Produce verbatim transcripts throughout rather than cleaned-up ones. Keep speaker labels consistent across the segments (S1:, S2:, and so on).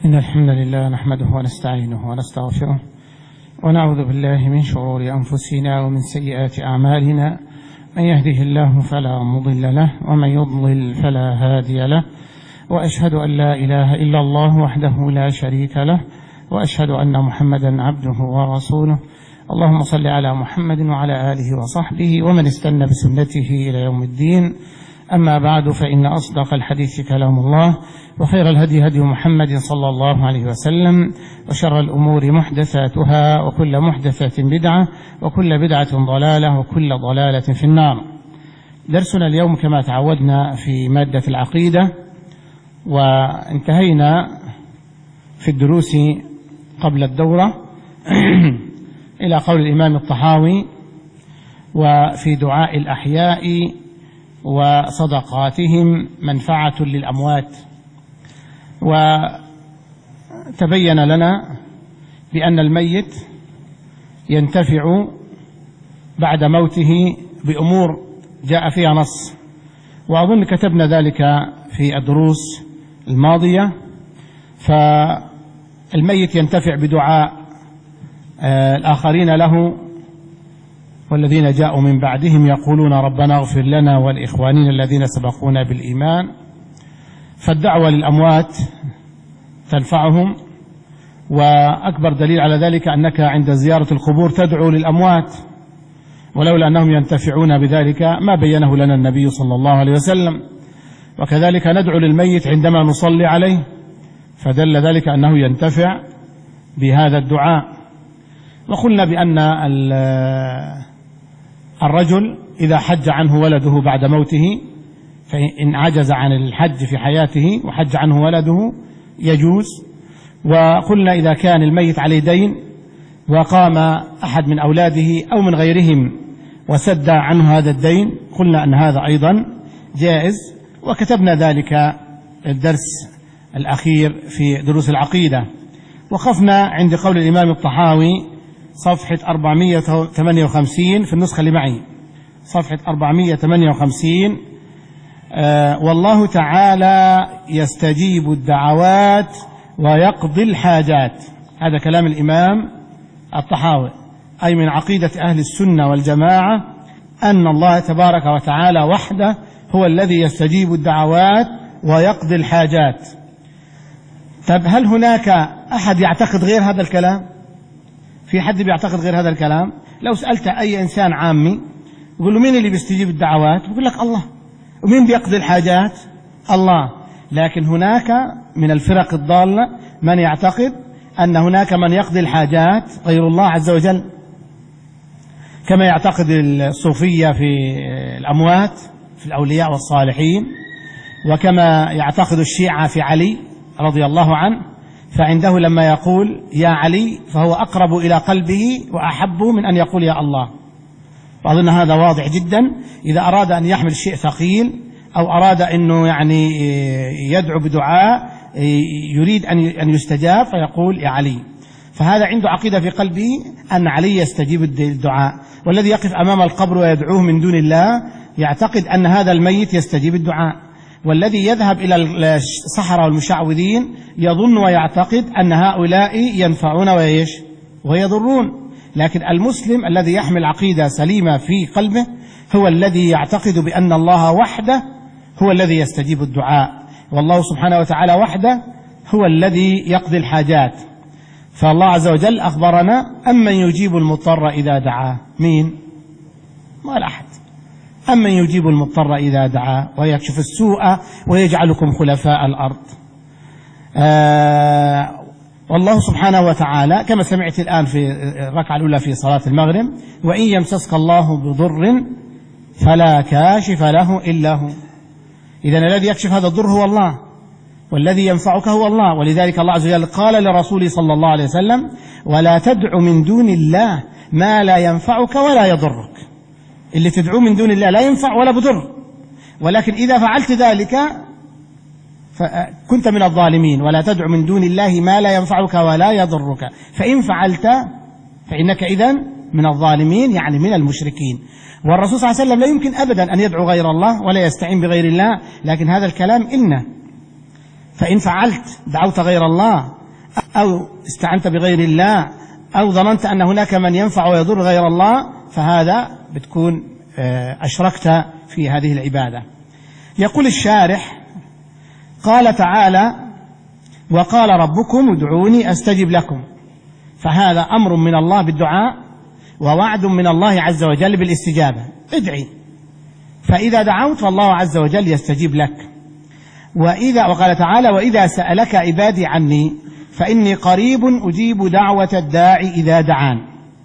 S1: إن الحمد لله نحمده ونستعينه ونستغفره ونعوذ بالله من شرور أنفسنا ومن سيئات أعمالنا، من يهده الله فلا مضل له ومن يضلل فلا هادي له، وأشهد أن لا إله إلا الله وحده لا شريك له، وأشهد أن محمدا عبده ورسوله. اللهم صل على محمد وعلى آله وصحبه ومن استنى بسنته إلى يوم الدين. أما بعد، فإن أصدق الحديث كلام الله، وخير الهدي هدي محمد صلى الله عليه وسلم، وشر الأمور محدثاتها، وكل محدثة بدعة، وكل بدعة ضلالة، وكل ضلالة في النار. درسنا اليوم كما تعودنا في مادة العقيدة، وانتهينا في الدروس قبل الدورة إلى قول الإمام الطحاوي: وفي دعاء الأحياء وصدقاتهم منفعة للأموات. وتبين لنا بأن الميت ينتفع بعد موته بأمور جاء فيها نص، وأظن كتبنا ذلك في الدروس الماضية. فالميت ينتفع بدعاء الآخرين له، والذين جاءوا من بعدهم يقولون ربنا اغفر لنا والإخوانين الذين سبقونا بالإيمان. فالدعوة للأموات تنفعهم، وأكبر دليل على ذلك أنك عند زيارة القبور تدعو للأموات، ولولا أنهم ينتفعون بذلك ما بينه لنا النبي صلى الله عليه وسلم. وكذلك ندعو للميت عندما نصلي عليه، فدل ذلك أنه ينتفع بهذا الدعاء. وقلنا بأن الرجل إذا حج عنه ولده بعد موته، فإن عجز عن الحج في حياته وحج عنه ولده يجوز. وقلنا إذا كان الميت عليه دين وقام أحد من أولاده أو من غيرهم وسد عنه هذا الدين، قلنا أن هذا أيضا جائز. وكتبنا ذلك الدرس الأخير في دروس العقيدة. وقفنا عند قول الإمام الطحاوي صفحة أربعمائة وثمانية وخمسين في النسخة اللي معي، صفحة أربعمائة وثمانية وخمسين: آه والله تعالى يستجيب الدعوات ويقضي الحاجات. هذا كلام الإمام الطحاوي، أي من عقيدة أهل السنة والجماعة أن الله تبارك وتعالى وحده هو الذي يستجيب الدعوات ويقضي الحاجات. طب هل هناك أحد يعتقد غير هذا الكلام؟ في حد بيعتقد غير هذا الكلام؟ لو سألت أي إنسان عامي يقول له مين اللي بيستجيب الدعوات؟ يقول لك الله. ومين بيقضي الحاجات؟ الله. لكن هناك من الفرق الضالة من يعتقد أن هناك من يقضي الحاجات غير الله عز وجل، كما يعتقد الصوفية في الأموات في الأولياء والصالحين، وكما يعتقد الشيعة في علي رضي الله عنه، فعنده لما يقول يا علي فهو أقرب إلى قلبه وأحب من أن يقول يا الله. وأظن هذا واضح جدا. إذا أراد أن يحمل شيء ثقيل أو أراد أنه يعني يدعو بدعاء يريد أن يستجاب فيقول يا علي. فهذا عنده عقيدة في قلبه أن علي يستجيب الدعاء، والذي يقف أمام القبر ويدعوه من دون الله يعتقد أن هذا الميت يستجيب الدعاء، والذي يذهب إلى السحرة والمشعوذين يظن ويعتقد أن هؤلاء ينفعون ويش ويضرون. لكن المسلم الذي يحمل عقيدة سليمة في قلبه هو الذي يعتقد بأن الله وحده هو الذي يستجيب الدعاء، والله سبحانه وتعالى وحده هو الذي يقضي الحاجات. فالله عز وجل أخبرنا أمن يجيب المضطر إذا دعاه. مين؟ ما لا أحد. أمن يجيب المضطر إذا دعاه ويكشف السوء ويجعلكم خلفاء الأرض. آه والله سبحانه وتعالى كما سمعت الآن في الركعة الأولى في صلاة المغرب: وإن يمسسك الله بضر فلا كاشف له إلا هو. إذن الذي يكشف هذا الضر هو الله، والذي ينفعك هو الله. ولذلك الله عز وجل قال لرسوله صلى الله عليه وسلم: ولا تدع من دون الله ما لا ينفعك ولا يضرك. اللي تدعوه من دون الله لا ينفع ولا بضر، ولكن إذا فعلت ذلك فكنت من الظالمين. ولا تدع من دون الله ما لا ينفعك ولا يضرك، فإن فعلت فإنك إذن من الظالمين، يعني من المشركين. والرسول صلى الله عليه وسلم لا يمكن أبدا أن يدعو غير الله ولا يستعين بغير الله، لكن هذا الكلام إنه فإن فعلت دعوت غير الله أو استعنت بغير الله أو ظننت أن هناك من ينفع ويضر غير الله فهذا بتكون أشركت في هذه العبادة. يقول الشارح: قال تعالى: وقال ربكم ادعوني أستجب لكم، فهذا أمر من الله بالدعاء ووعد من الله عز وجل بالاستجابة. ادعي، فإذا دعوت فالله عز وجل يستجيب لك. وإذا وقال تعالى: وإذا سألك عبادي عني فإني قريب أجيب دعوة الداعي إذا دعان.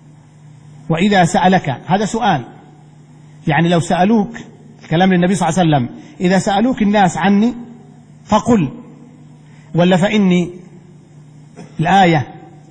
S1: وإذا سألك هذا سؤال، يعني لو سألوك، الكلام للنبي صلى الله عليه وسلم، إذا سألوك الناس عني فقل، ولا فإني. الآية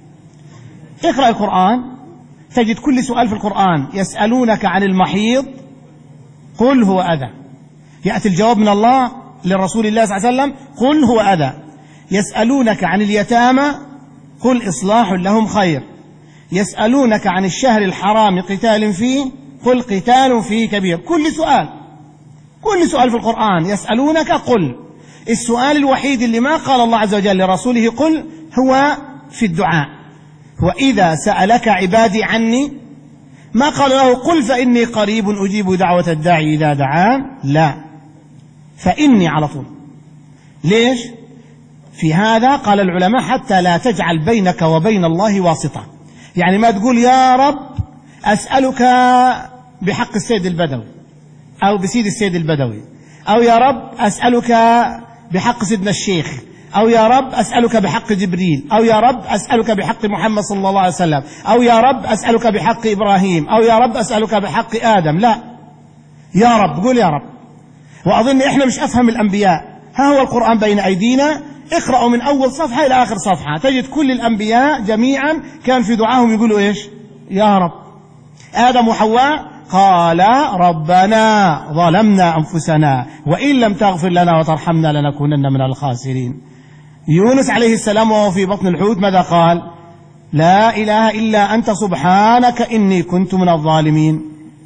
S1: اقرأ القرآن تجد كل سؤال في القرآن: يسألونك عن المحيض قل هو أذى. يأتي الجواب من الله للرسول الله صلى الله عليه وسلم: قل هو أذى. يسألونك عن اليتامى قل إصلاح لهم خير. يسألونك عن الشهر الحرام قتال فيه قل قتال فيه كبير. كل سؤال كل سؤال في القرآن يسألونك قل. السؤال الوحيد اللي ما قال الله عز وجل لرسوله قل هو في الدعاء. وإذا سألك عبادي عني ما قال له قل فإني قريب أجيب دعوة الداعي إذا دعان، لا، فإني على طول. ليش؟ في هذا قال العلماء: حتى لا تجعل بينك وبين الله واسطة. يعني ما تقول يا رب أسألك بحق السيد البدوي أو بسيد السيد البدوي، أو يا رب أسألك بحق سيدنا الشيخ، أو يا رب أسألك بحق جبريل، أو يا رب أسألك بحق محمد صلى الله عليه وسلم، أو يا رب أسألك بحق إبراهيم، أو يا رب أسألك بحق آدم. لا، يا رب، قول يا رب. وأظن إحنا مش أفهم الأنبياء. ها هو القرآن بين أيدينا، اقرأوا من أول صفحة إلى آخر صفحة تجد كل الأنبياء جميعا كان في دعاهم يقولوا إيش؟ يا رب. آدم وحواء قال ربنا ظلمنا أنفسنا وإن لم تغفر لنا وترحمنا لنكونن من الخاسرين. يونس عليه السلام وهو في بطن الحوت ماذا قال؟ لا إله إلا أنت سبحانك إني كنت من الظالمين.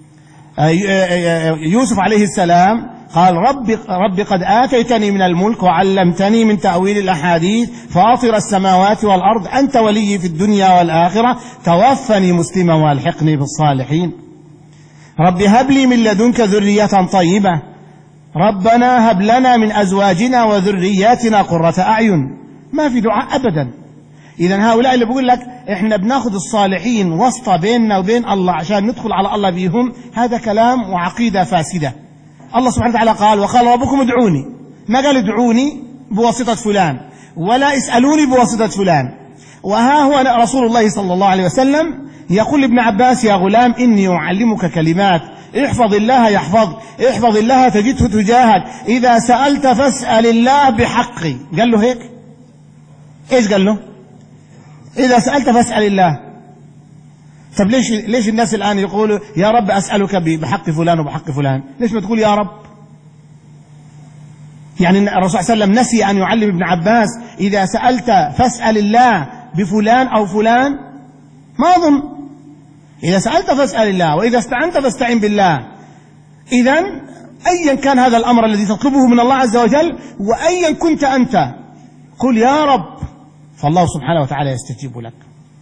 S1: يوسف عليه السلام قال رب, رب قد آتيتني من الملك وعلمتني من تأويل الأحاديث فاطر السماوات والأرض أنت ولي في الدنيا والآخرة توفني مسلما والحقني بالصالحين. رب هب لي من لدنك ذرية طيبة ربنا هب لنا من أزواجنا وذرياتنا قرة أعين. ما في دعاء أبدا. إذن هؤلاء اللي بقول لك إحنا بناخذ الصالحين واسطة بيننا وبين الله عشان ندخل على الله بيهم، هذا كلام وعقيدة فاسدة. الله سبحانه وتعالى قال وقال ربكم ادعوني، ما قال ادعوني بواسطة فلان ولا اسألوني بواسطة فلان. وها هو رسول الله صلى الله عليه وسلم يقول لابن عباس يا غلام إني أعلمك كلمات احفظ الله يحفظ احفظ الله تجده تجاهك إذا سألت فاسأل الله بحقي. قال له هيك؟ إيش قال له؟ إذا سألت فاسأل الله. طب ليش ليش الناس الآن يقولوا يا رب أسألك بحق فلان وبحق فلان؟ ليش ما تقول يا رب؟ يعني الرسول صلى الله عليه وسلم نسي أن يعلم ابن عباس إذا سألت فاسأل الله بفلان أو فلان؟ ما أظن. إذا سألت فاسأل الله وإذا استعنت فاستعن بالله. إذن أيا كان هذا الأمر الذي تطلبه من الله عز وجل وأيا كنت أنت قل يا رب فالله سبحانه وتعالى يستجيب لك.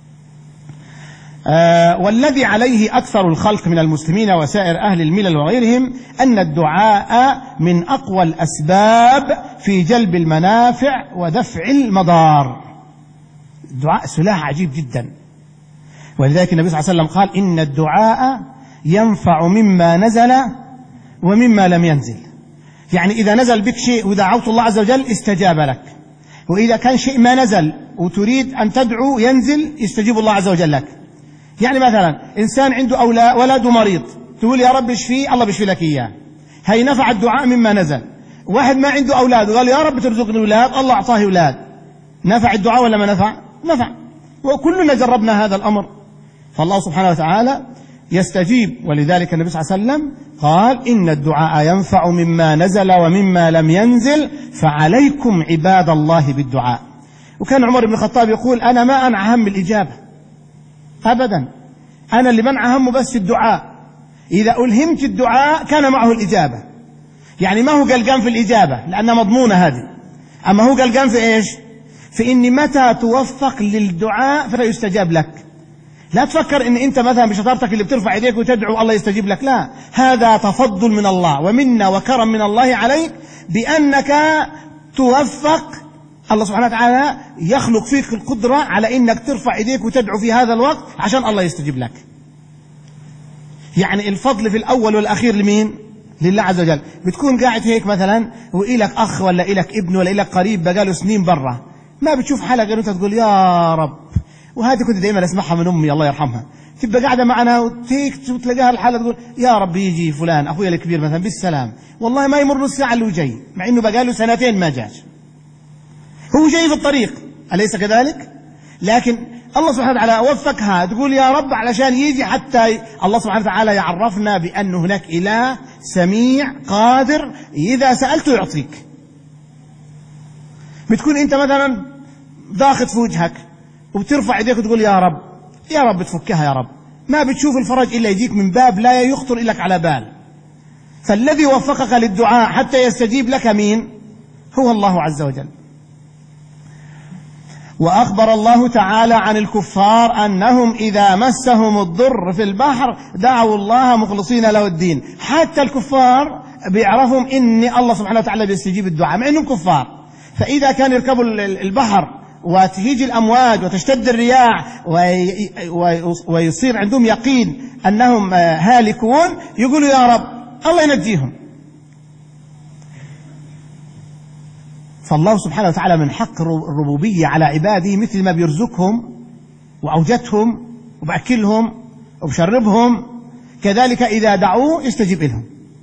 S1: آه والذي عليه أكثر الخلق من المسلمين وسائر أهل الملل وغيرهم أن الدعاء من أقوى الأسباب في جلب المنافع ودفع المضار. الدعاء سلاح عجيب جدا، ولذلك النبي صلى الله عليه وسلم قال إن الدعاء ينفع مما نزل ومما لم ينزل. يعني إذا نزل بك شيء ودعوت الله عز وجل استجاب لك، وإذا كان شيء ما نزل وتريد أن تدعو ينزل يستجيب الله عز وجل لك. يعني مثلا إنسان عنده أولاد ولد مريض تقول يا رب اشفيه الله بيشفي لك إياه، هي نفع الدعاء مما نزل. واحد ما عنده أولاد وقال يا رب ترزقني أولاد الله أعطاه أولاد، نفع الدعاء ولا ما نفع؟ نفع. وكلنا جربنا هذا الأمر. فالله سبحانه وتعالى يستجيب، ولذلك النبي صلى الله عليه وسلم قال إن الدعاء ينفع مما نزل ومما لم ينزل فعليكم عباد الله بالدعاء. وكان عمر بن الخطاب يقول أنا ما أنع هم الإجابة أبدا، أنا اللي منع همه بس الدعاء. إذا ألهمت الدعاء كان معه الإجابة. يعني ما هو قلقان في الإجابة لأنها مضمونة هذه، أما هو قال قام في إيش؟ في إن متى توفق للدعاء فلا يستجاب لك. لا تفكر إن أنت مثلا بشطارتك اللي بترفع يديك وتدعو الله يستجيب لك، لا، هذا تفضل من الله ومنا وكرم من الله عليك بأنك توفق. الله سبحانه وتعالى يخلق فيك القدرة على إنك ترفع يديك وتدعو في هذا الوقت عشان الله يستجيب لك. يعني الفضل في الأول والأخير لمين؟ لله عز وجل. بتكون قاعد هيك مثلا وإلك أخ ولا إلك ابن ولا إلك قريب بقاله سنين برا، ما بتشوف حالك غير أنت تقول يا رب. وهذه كنت دائما أسمعها من أمي الله يرحمها، تبقى قاعدة معنا وتيك تلاقيها الحالة تقول يا رب يجي فلان أخويا الكبير مثلا بالسلام، والله ما يمر نص ساعة اللي جاي، مع إنه بقاله سنتين ما جاش، هو جاي في الطريق، أليس كذلك؟ لكن الله سبحانه وتعالى وفقها تقول يا رب علشان يجي، حتى الله سبحانه وتعالى يعرفنا بأن هناك إله سميع قادر إذا سألته يعطيك. بتكون أنت مثلا ضاغط في وجهك وبترفع يديك وتقول يا رب يا رب تفكها يا رب، ما بتشوف الفرج إلا يجيك من باب لا يخطر لك على بال. فالذي وفقك للدعاء حتى يستجيب لك مين؟ هو الله عز وجل. وأخبر الله تعالى عن الكفار أنهم إذا مسهم الضر في البحر دعوا الله مخلصين له الدين. حتى الكفار بيعرفهم إن الله سبحانه وتعالى بيستجيب الدعاء مع إنهم كفار. فإذا كان يركبوا البحر وتهيج الأمواج وتشتد الرياح ويصير عندهم يقين أنهم هالكون، يقولوا يا رب الله ينجيهم. فالله سبحانه وتعالى من حق الربوبية على عباده مثل ما بيرزقهم وأوجتهم وبأكلهم وبشربهم، كذلك إذا دعوه يستجيب لهم.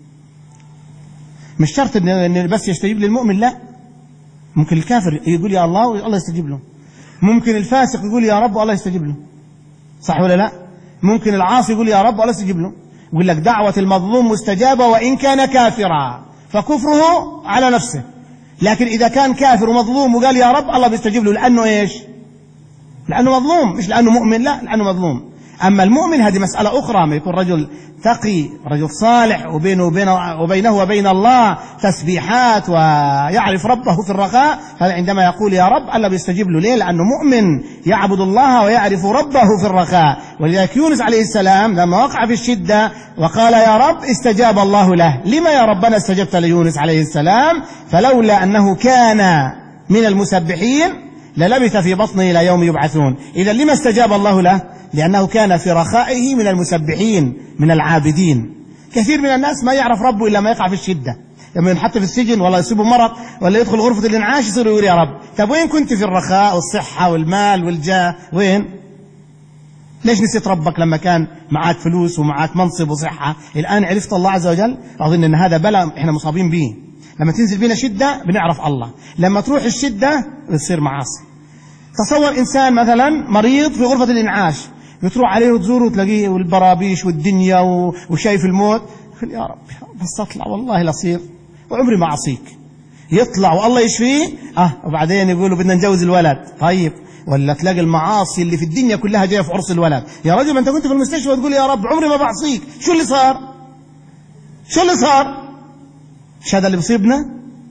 S1: مش شرط إن بس يستجيب للمؤمن، لا، ممكن الكافر يقول يا الله والله يستجيب له، ممكن الفاسق يقول يا رب والله يستجيب له، صح ولا لا؟ ممكن العاصي يقول يا رب والله يستجيب له. يقول لك دعوة المظلوم مستجابة وإن كان كافرا، فكفره على نفسه. لكن إذا كان كافر ومظلوم وقال يا رب الله بيستجيب له، لأنه إيش؟ لأنه مظلوم، مش لأنه مؤمن، لا، لأنه مظلوم. أما المؤمن هذه مسألة أخرى، ما يكون رجل تقي رجل صالح وبينه وبينه, وبينه وبين الله تسبيحات ويعرف ربه في الرخاء، فعندما يقول يا رب الله بيستجيب له. ليه؟ لأنه مؤمن يعبد الله ويعرف ربه في الرخاء. ولذلك يونس عليه السلام لما وقع في الشدة وقال يا رب استجاب الله له. لما يا ربنا استجبت ليونس عليه السلام؟ فلولا أنه كان من المسبحين للبث في بطنه إلى يوم يبعثون. إذا لما استجاب الله له؟ لأنه كان في رخائه من المسبحين من العابدين. كثير من الناس ما يعرف ربه إلا ما يقع في الشدة، لما ينحط في السجن ولا يصيبه مرض ولا يدخل غرفة الإنعاش يصير يقول يا رب. طب وين كنت في الرخاء والصحة والمال والجاه؟ وين؟ ليش نسيت ربك لما كان معاك فلوس ومعاك منصب وصحة؟ الآن عرفت الله عز وجل. أظن أن هذا بلاء إحنا مصابين به. لما تنزل بينا شدة بنعرف الله، لما تروح الشدة بتصير معاصي. تصور إنسان مثلا مريض في غرفة الإنعاش، بتروح عليه وتزوره وتلاقيه والبرابيش والدنيا وشايف الموت، يقول يا رب بس أطلع والله لصير وعمري ما أعصيك. يطلع والله يشفيه، اه وبعدين يقولوا بدنا نجوز الولد. طيب، ولا تلاقي المعاصي اللي في الدنيا كلها جايه في عرس الولد. يا رجل ما انت كنت في المستشفى وتقول يا رب عمري ما بعصيك، شو اللي صار؟ شو اللي صار؟ مش هذا اللي بيصيبنا؟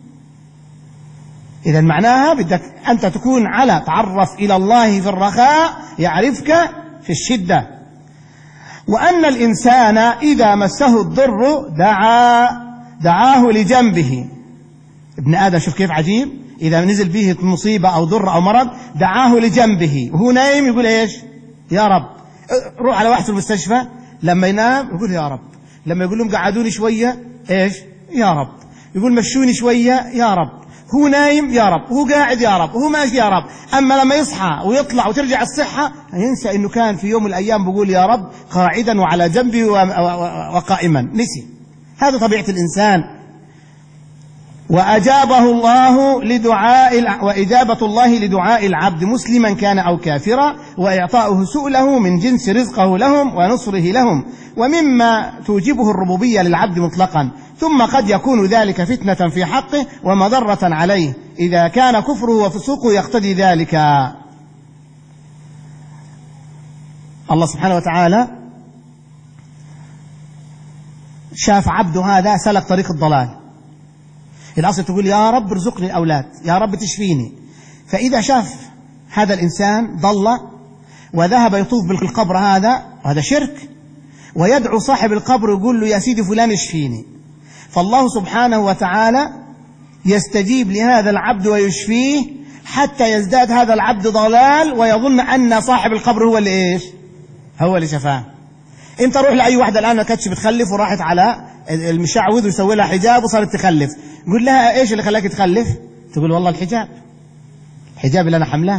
S1: إذا معناها بدك أنت تكون على تعرف إلى الله في الرخاء يعرفك في الشدة. وأن الإنسان إذا مسه الضر دعا دعاه لجنبه. ابن آدم شوف كيف عجيب، إذا نزل به مصيبة أو ضر أو مرض دعاه لجنبه، وهو نايم يقول إيش؟ يا رب. روح على واحد في المستشفى لما ينام يقول يا رب، لما يقول لهم قعدوني شوية إيش؟ يا رب. يقول مشوني شوية يا رب. هو نايم يا رب، هو قاعد يا رب، هو ماشي يا رب. أما لما يصحى ويطلع وترجع الصحة ينسى إنه كان في يوم من الأيام بيقول يا رب قاعدا وعلى جنبي وقائما، نسي. هذا طبيعة الإنسان. وأجابه الله لدعاء وإجابة الله لدعاء العبد مسلما كان أو كافرا، وإعطاؤه سؤله من جنس رزقه لهم ونصره لهم، ومما توجبه الربوبية للعبد مطلقا. ثم قد يكون ذلك فتنة في حقه ومضرة عليه إذا كان كفره وفسوقه يقتضي ذلك. الله سبحانه وتعالى شاف عبده هذا سلك طريق الضلال، الأصل تقول يا رب ارزقني الأولاد، يا رب تشفيني. فإذا شاف هذا الإنسان ضل وذهب يطوف بالقبر هذا، هذا شرك، ويدعو صاحب القبر ويقول له يا سيدي فلان اشفيني، فالله سبحانه وتعالى يستجيب لهذا العبد ويشفيه حتى يزداد هذا العبد ضلال ويظن أن صاحب القبر هو اللي إيش؟ هو اللي شفاه. انت روح لأي واحدة الآن ما كانتش بتخلف وراحت على المشعوذ ويسوي لها حجاب وصارت تخلف، قول لها ايش اللي خلاك تخلف؟ تقول والله الحجاب، الحجاب اللي انا حملاه.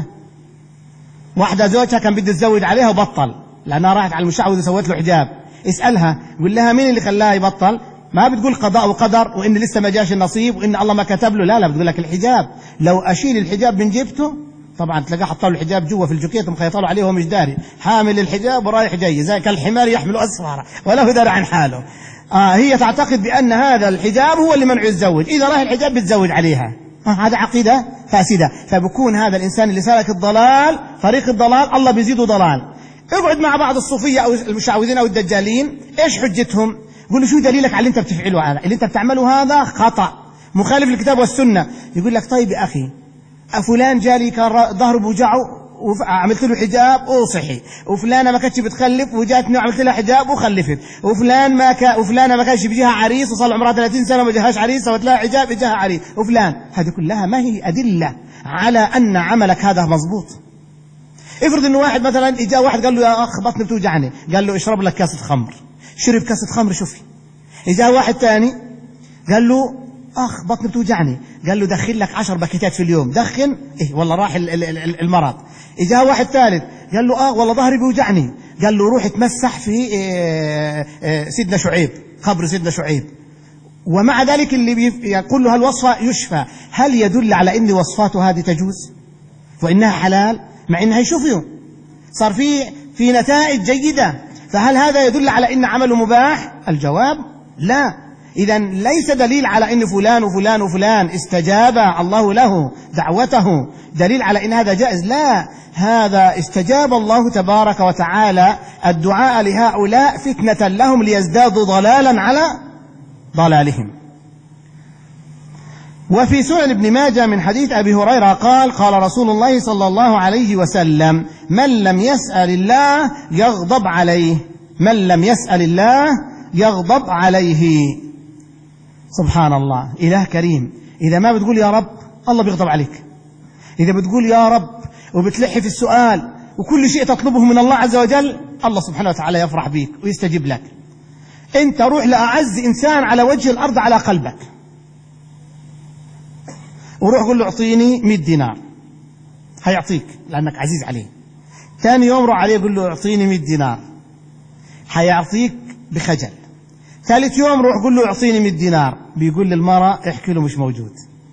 S1: واحدة زوجها كان بده يتزوج عليها وبطل لأنها راحت على المشعوذ وسوت له حجاب، اسألها قول لها مين اللي خلاها يبطل؟ ما بتقول قضاء وقدر وإن لسه ما جاش النصيب وإن الله ما كتب له، لا لا، بتقول لك الحجاب. لو أشيل الحجاب من جيبته، طبعا تلاقيه حط له الحجاب جوا في الجوكيت ومخيط له عليه وهو مش داري، حامل الحجاب ورايح جاي زي كالحمار يحمل أسفاره ولا هو داري عن حاله. آه هي تعتقد بأن هذا الحجاب هو اللي منعه يتزوج، إذا راح الحجاب بتزوج عليها. آه هذا عقيدة فاسدة. فبكون هذا الإنسان اللي سالك الضلال طريق الضلال الله بيزيده ضلال. اقعد مع بعض الصوفية أو المشعوذين أو الدجالين، إيش حجتهم؟ قول له شو دليلك على اللي أنت بتفعله هذا؟ اللي أنت بتعمله هذا خطأ مخالف للكتاب والسنة. يقول لك طيب يا أخي فلان جالي كان ظهره بوجعه وعملت له حجاب وصحي، وفلانة ما كانتش بتخلف وجاتني وعملت لها حجاب وخلفت، وفلان ما كان وفلانة ما كانش بيجيها عريس وصار عمرها ثلاثين سنة وما جاهاش عريس سوت لها حجاب بيجاها عريس، وفلان. هذه كلها ما هي أدلة على أن عملك هذا مضبوط. افرض انه واحد مثلا اجا واحد قال له يا اخ بطني بتوجعني، قال له اشرب لك كاسة خمر، شرب كاسة خمر شوفي. اجا واحد ثاني قال له اخ بطني بتوجعني، قال له دخل لك عشر باكيتات في اليوم، دخن ايه والله راح المرض. اجا واحد ثالث قال له اه والله ظهري بيوجعني، قال له روح اتمسح في إيه إيه سيدنا شعيب، قبر سيدنا شعيب. ومع ذلك اللي يقول له هالوصفة يشفى، هل يدل على ان وصفاته هذه تجوز وانها حلال مع انها يشوفوا صار في في نتائج جيدة؟ فهل هذا يدل على ان عمله مباح؟ الجواب لا. إذا ليس دليل على ان فلان وفلان وفلان استجاب الله له دعوته دليل على ان هذا جائز، لا، هذا استجاب الله تبارك وتعالى الدعاء لهؤلاء فتنة لهم ليزدادوا ضلالا على ضلالهم. وفي سنن ابن ماجه من حديث أبي هريرة قال قال رسول الله صلى الله عليه وسلم من لم يسأل الله يغضب عليه، من لم يسأل الله يغضب عليه. سبحان الله، إله كريم. إذا ما بتقول يا رب الله بيغضب عليك، إذا بتقول يا رب وبتلحي في السؤال وكل شيء تطلبه من الله عز وجل الله سبحانه وتعالى يفرح بيك ويستجيب لك. أنت روح لأعز إنسان على وجه الأرض على قلبك وروح قل له اعطيني مئة دينار، هيعطيك لأنك عزيز عليه. ثاني يوم روح عليه قل له اعطيني مئة دينار، هيعطيك بخجل. ثالث يوم روح قل له اعطيني مئة دينار، بيقول للمرأة احكي له مش موجود.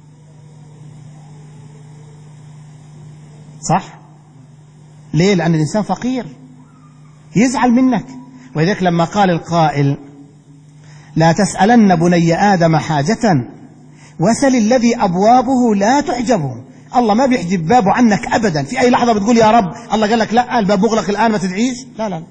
S1: صح؟ ليه؟ لأن الإنسان فقير يزعل منك. ولذلك لما قال القائل لا تسألن بني آدم حاجة وسل الذي أبوابه لا تحجبه، الله ما بيحجب بابه عنك أبدا. في أي لحظة بتقول يا رب الله قال لك لا الباب مغلق الآن ما تدعيش، لا لا.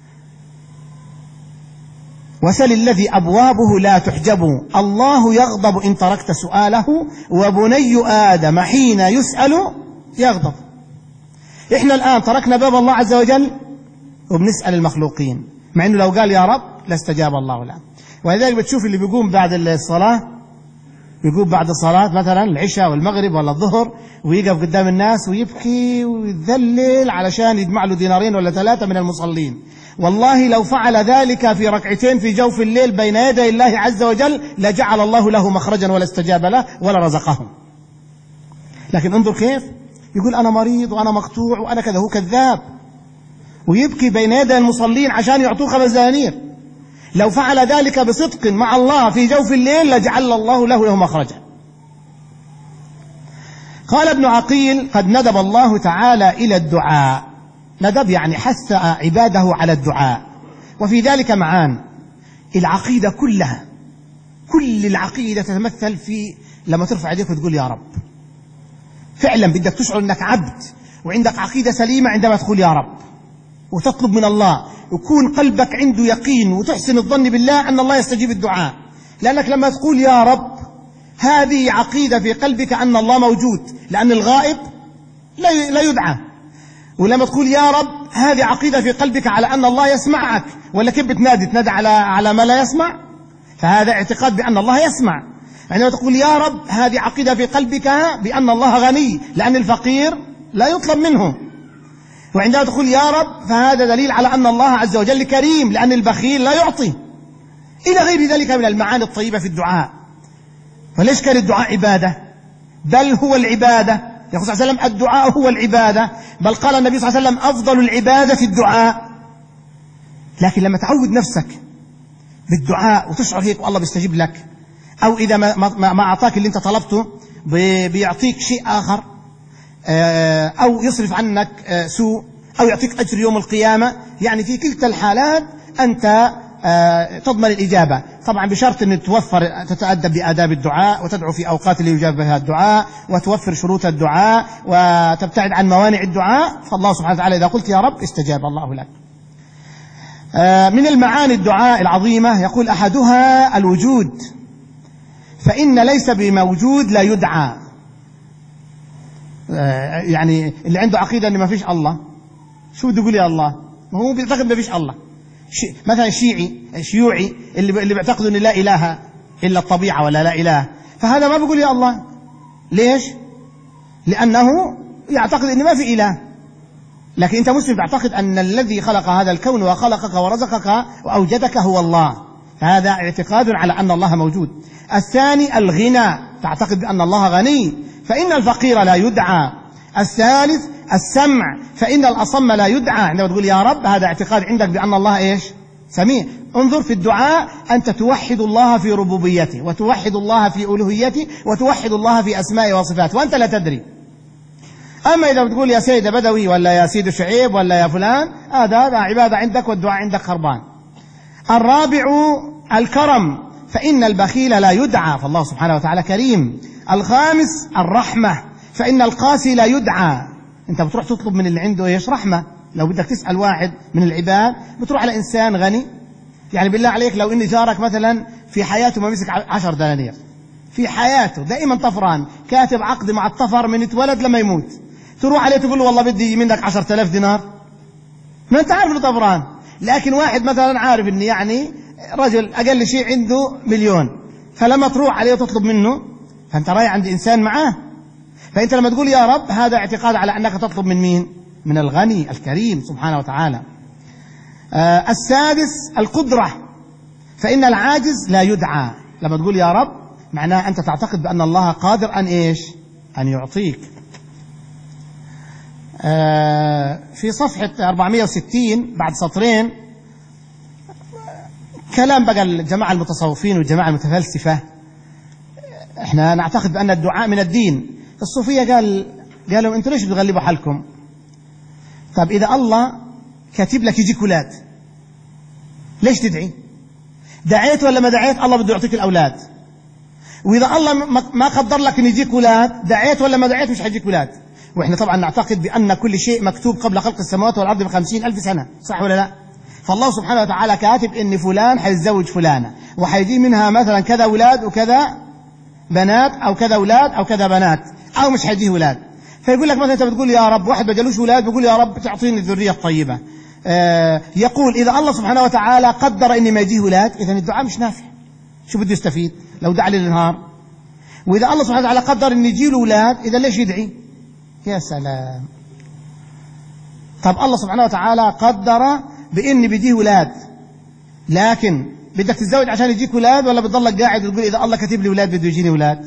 S1: وسل الذي أبوابه لا تحجب، الله يغضب إن تركت سؤاله وبني آدم حين يسأل يغضب. إحنا الآن تركنا باب الله عز وجل وبنسأل المخلوقين، مع أنه لو قال يا رب لاستجاب الله له. ولذلك بتشوف اللي بيقوم بعد الصلاة، بيقوم بعد الصلاة مثلا العشاء والمغرب ولا الظهر ويقف قدام الناس ويبكي ويذلل علشان يجمع له دينارين ولا ثلاثة من المصلين. والله لو فعل ذلك في ركعتين في جوف الليل بين يدي الله عز وجل لجعل الله له مخرجا ولا استجاب له ولا رزقه. لكن انظر كيف يقول أنا مريض وأنا مقطوع وأنا كذا، هو كذاب ويبكي بين يدي المصلين عشان يعطوه خمس دنانير. لو فعل ذلك بصدق مع الله في جوف الليل لجعل الله له له مخرجا. قال ابن عقيل قد ندب الله تعالى إلى الدعاء، ندب يعني حث عباده على الدعاء، وفي ذلك معان. العقيدة كلها، كل العقيدة تتمثل في لما ترفع يديك وتقول يا رب، فعلا بدك تشعر أنك عبد وعندك عقيدة سليمة عندما تقول يا رب وتطلب من الله، ويكون قلبك عنده يقين وتحسن الظن بالله أن الله يستجيب الدعاء. لأنك لما تقول يا رب هذه عقيدة في قلبك أن الله موجود، لأن الغائب لا يدعى. ولما تقول يا رب هذه عقيدة في قلبك على أن الله يسمعك، ولا كيف بتنادي تنادي على على ما لا يسمع؟ فهذا اعتقاد بأن الله يسمع. عندما تقول يا رب هذه عقيدة في قلبك بأن الله غني، لأن الفقير لا يطلب منه. وعندما تقول يا رب فهذا دليل على أن الله عز وجل كريم، لأن البخيل لا يعطي، إلى غير ذلك من المعاني الطيبة في الدعاء. وليش كان الدعاء عبادة؟ بل هو العبادة. يقول صلى الله عليه وسلم الدعاء هو العبادة، بل قال النبي صلى الله عليه وسلم أفضل العبادة في الدعاء. لكن لما تعود نفسك بالدعاء وتشعر هيك والله بيستجيب لك، أو إذا ما, ما, ما أعطاك اللي أنت طلبته بيعطيك شيء آخر، أو يصرف عنك سوء، أو يعطيك أجر يوم القيامة، يعني في كلتا الحالات أنت تضمن الإجابة، طبعا بشرط أن توفر تتأدب بآداب الدعاء، وتدعو في أوقات اللي يجاب بها الدعاء، وتوفر شروط الدعاء، وتبتعد عن موانع الدعاء. فالله سبحانه وتعالى إذا قلت يا رب استجاب الله لك. من المعاني الدعاء العظيمة يقول أحدها الوجود، فإن ليس بموجود لا يدعى. يعني اللي عنده عقيدة أن ما فيش الله، شو بده يقول يا الله؟ هو بيعتقد ما فيش الله. مثلا الشيعي الشيوعي اللي اللي بيعتقدوا ان لا اله الا الطبيعه ولا لا اله، فهذا ما بيقول يا الله. ليش؟ لانه يعتقد ان ما في اله. لكن انت مسلم تعتقد ان الذي خلق هذا الكون وخلقك ورزقك واوجدك هو الله، فهذا اعتقاد على ان الله موجود. الثاني الغنى، تعتقد بان الله غني، فان الفقير لا يدعى. الثالث السمع، فإن الأصم لا يدعى. عندما تقول يا رب هذا اعتقاد عندك بأن الله إيش؟ سميع. انظر في الدعاء أنت توحد الله في ربوبيته، وتوحد الله في ألوهيته، وتوحد الله في أسمائه وصفاته، وأنت لا تدري. أما إذا بتقول يا سيد بدوي ولا يا سيد شعيب ولا يا فلان، هذا هذا عبادة عندك والدعاء عندك خربان. الرابع الكرم، فإن البخيل لا يدعى، فالله سبحانه وتعالى كريم. الخامس الرحمة، فإن القاسي لا يدعى. أنت بتروح تطلب من اللي عنده إيش؟ رحمة. لو بدك تسأل واحد من العباد بتروح على إنسان غني، يعني بالله عليك لو إن جارك مثلا في حياته ما مسك عشر دنانير في حياته، دائما طفران، كاتب عقد مع الطفر من اتولد لما يموت، تروح عليه تقول له والله بدي منك عشرة آلاف دينار، ما أنت عارف له طفران. لكن واحد مثلا عارف إن يعني رجل أقل شيء عنده مليون، فلما تروح عليه وتطلب منه، فأنت رايح عند إنسان معاه. فأنت لما تقول يا رب هذا اعتقاد على أنك تطلب من مين؟ من الغني الكريم سبحانه وتعالى. آه السادس القدرة، فإن العاجز لا يدعى. لما تقول يا رب معناه أنت تعتقد بأن الله قادر أن إيش؟ أن يعطيك. آه في صفحة أربعمائة وستين بعد سطرين كلام بقى الجماعة المتصوفين والجماعة المتفلسفة. احنا نعتقد بأن الدعاء من الدين. الصوفية قال قالوا انتوا ليش بتغلبوا حالكم؟ طب إذا الله كاتب لك يجيك أولاد ليش تدعي؟ دعيت ولا ما دعيت الله بده يعطيك الأولاد. وإذا الله ما قدر لك أن يجيك أولاد، دعيت ولا ما دعيت مش حيجيك أولاد. وإحنا طبعا نعتقد بأن كل شيء مكتوب قبل خلق السماوات والأرض بخمسين ألف سنة، صح ولا لا؟ فالله سبحانه وتعالى كاتب إن فلان حيتزوج فلانة وحيجي منها مثلا كذا أولاد وكذا بنات، أو كذا أولاد أو كذا بنات، أو مش حيجيه أولاد. فيقول لك مثلا أنت بتقول يا رب، واحد بجلوش أولاد بيقول يا رب تعطيني الذرية الطيبة. آه يقول إذا الله سبحانه وتعالى قدر إني ما يجيه أولاد، إذا الدعاء مش نافع. شو بده يستفيد لو دعا للنهار؟ وإذا الله سبحانه وتعالى قدر إن يجي له أولاد، إذا ليش يدعي؟ يا سلام. طب الله سبحانه وتعالى قدر بإن بيجيه أولاد، لكن بدك تتزوج عشان يجيك أولاد، ولا بتضلك قاعد وتقول إذا الله كتب لي أولاد بده يجيني أولاد؟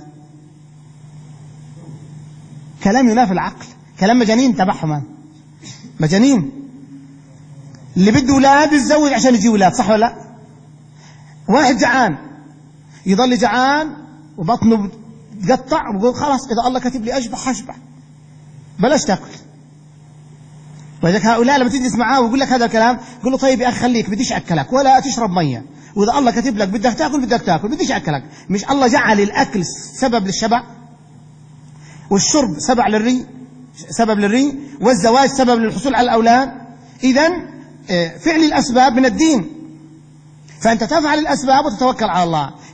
S1: كلام ينافي العقل، كلام مجانين تبعهم، مجانين. اللي بده أولاد يتزوج عشان يجي أولاد، صح ولا لا؟ واحد جعان يضل جعان وبطنه بتقطع ويقول خلاص إذا الله كتب لي أشبع أشبع بلاش تأكل. ولذلك هؤلاء لما تجلس معاه ويقول لك هذا الكلام، قل له طيب يا أخي خليك بديش أكلك ولا تشرب مية، وإذا الله كتب لك بدك تأكل بدك تأكل، بديش أكلك. مش الله جعل الأكل سبب للشبع، والشرب سبب للري سبب للري والزواج سبب للحصول على الأولاد؟ إذن فعل الأسباب من الدين، فأنت تفعل الأسباب وتتوكل على الله.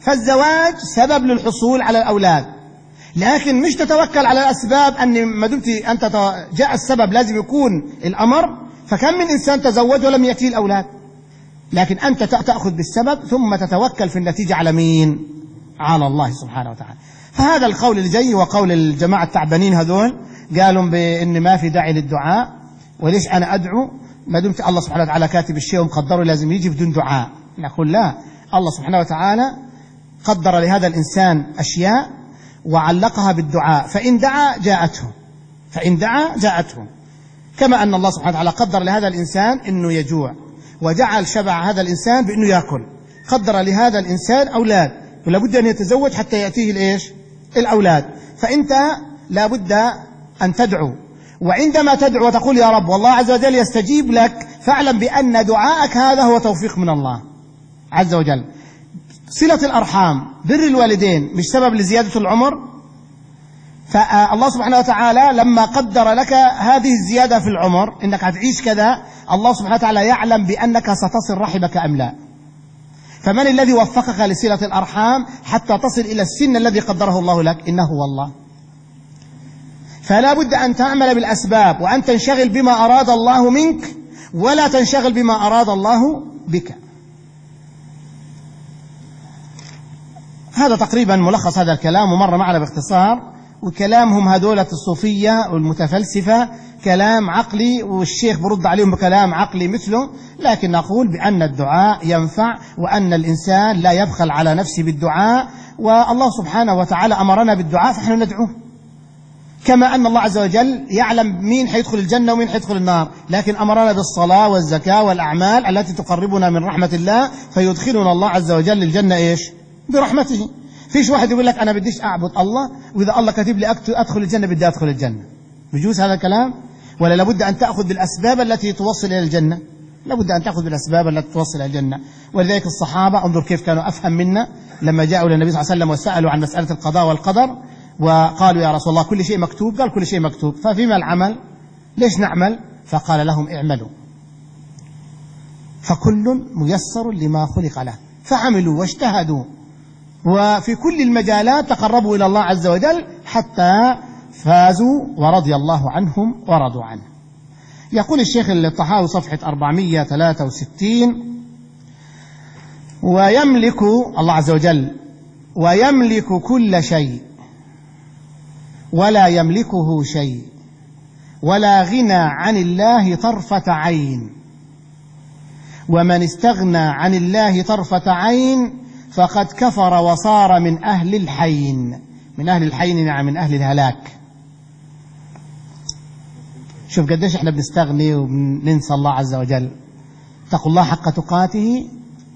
S1: فالزواج سبب للحصول على الأولاد، لكن مش تتوكل على الأسباب. أن ما دمت أنت جاء السبب لازم يكون الأمر. فكم من إنسان تزوج ولم يأتيه الأولاد، لكن أنت تأخذ بالسبب ثم تتوكل في النتيجة على مين؟ على الله سبحانه وتعالى. فهذا القول اللي جاي وقول الجماعة التعبانين هذول، قالوا بأن ما في داعي للدعاء، وليش أنا أدعو ما دمت الله سبحانه وتعالى كاتب الشيء ومقدره لازم يجي بدون دعاء. نقول لا، الله سبحانه وتعالى قدر لهذا الإنسان أشياء وعلقها بالدعاء، فإن دعا جاءته، فإن دعا جاءته. كما أن الله سبحانه وتعالى قدر لهذا الإنسان أنه يجوع وجعل شبع هذا الإنسان بأنه يأكل، قدر لهذا الإنسان أولاد ولا بد أن يتزوج حتى يأتيه الإيش؟ الأولاد. فأنت لا بد أن تدعو، وعندما تدعو وتقول يا رب والله عز وجل يستجيب لك، فاعلم بأن دعائك هذا هو توفيق من الله عز وجل. صلة الأرحام، بر الوالدين مش سبب لزيادة العمر؟ فالله سبحانه وتعالى لما قدر لك هذه الزيادة في العمر إنك هتعيش كذا، الله سبحانه وتعالى يعلم بأنك ستصل رحمك أم لا. فمن الذي وفقك لصلة الأرحام حتى تصل إلى السن الذي قدره الله لك؟ إنه هو الله. فلا بد أن تعمل بالأسباب وأن تنشغل بما أراد الله منك، ولا تنشغل بما أراد الله بك. هذا تقريبا ملخص هذا الكلام، ومر معنا باختصار. وكلامهم هذولة الصوفية والمتفلسفة كلام عقلي، والشيخ برد عليهم بكلام عقلي مثله. لكن نقول بأن الدعاء ينفع، وأن الإنسان لا يبخل على نفسه بالدعاء، والله سبحانه وتعالى أمرنا بالدعاء فنحن ندعوه. كما أن الله عز وجل يعلم مين حيدخل الجنة ومين حيدخل النار، لكن أمرنا بالصلاة والزكاة والأعمال التي تقربنا من رحمة الله، فيدخلنا الله عز وجل الجنة إيش؟ برحمته. فيش واحد يقول لك أنا بديش أعبد الله، وإذا الله كاتب لي أدخل الجنة بدي أدخل الجنة. بيجوز هذا الكلام؟ ولا لابد أن تأخذ بالأسباب التي توصل إلى الجنة؟ لابد أن تأخذ بالأسباب التي توصل إلى الجنة. ولذلك الصحابة انظر كيف كانوا أفهم منا لما جاءوا للنبي صلى الله عليه وسلم وسألوا عن مسألة القضاء والقدر، وقالوا يا رسول الله كل شيء مكتوب. قال كل شيء مكتوب، ففيما العمل؟ ليش نعمل؟ فقال لهم اعملوا فكل ميسر لما خلق له، فعملوا واجتهدوا، وفي كل المجالات تقربوا إلى الله عز وجل حتى فازوا ورضي الله عنهم ورضوا عنه. يقول الشيخ الطحاوي صفحة أربعمائة وثلاثة وستين: ويملك الله عز وجل ويملك كل شيء ولا يملكه شيء، ولا غنى عن الله طرفة عين، ومن استغنى عن الله طرفة عين فقد كفر وصار من أهل الحين. من أهل الحين يعني من أهل الهلاك. شوف قديش احنا بنستغني وبننسى الله عز وجل. اتقوا الله حق تقاته،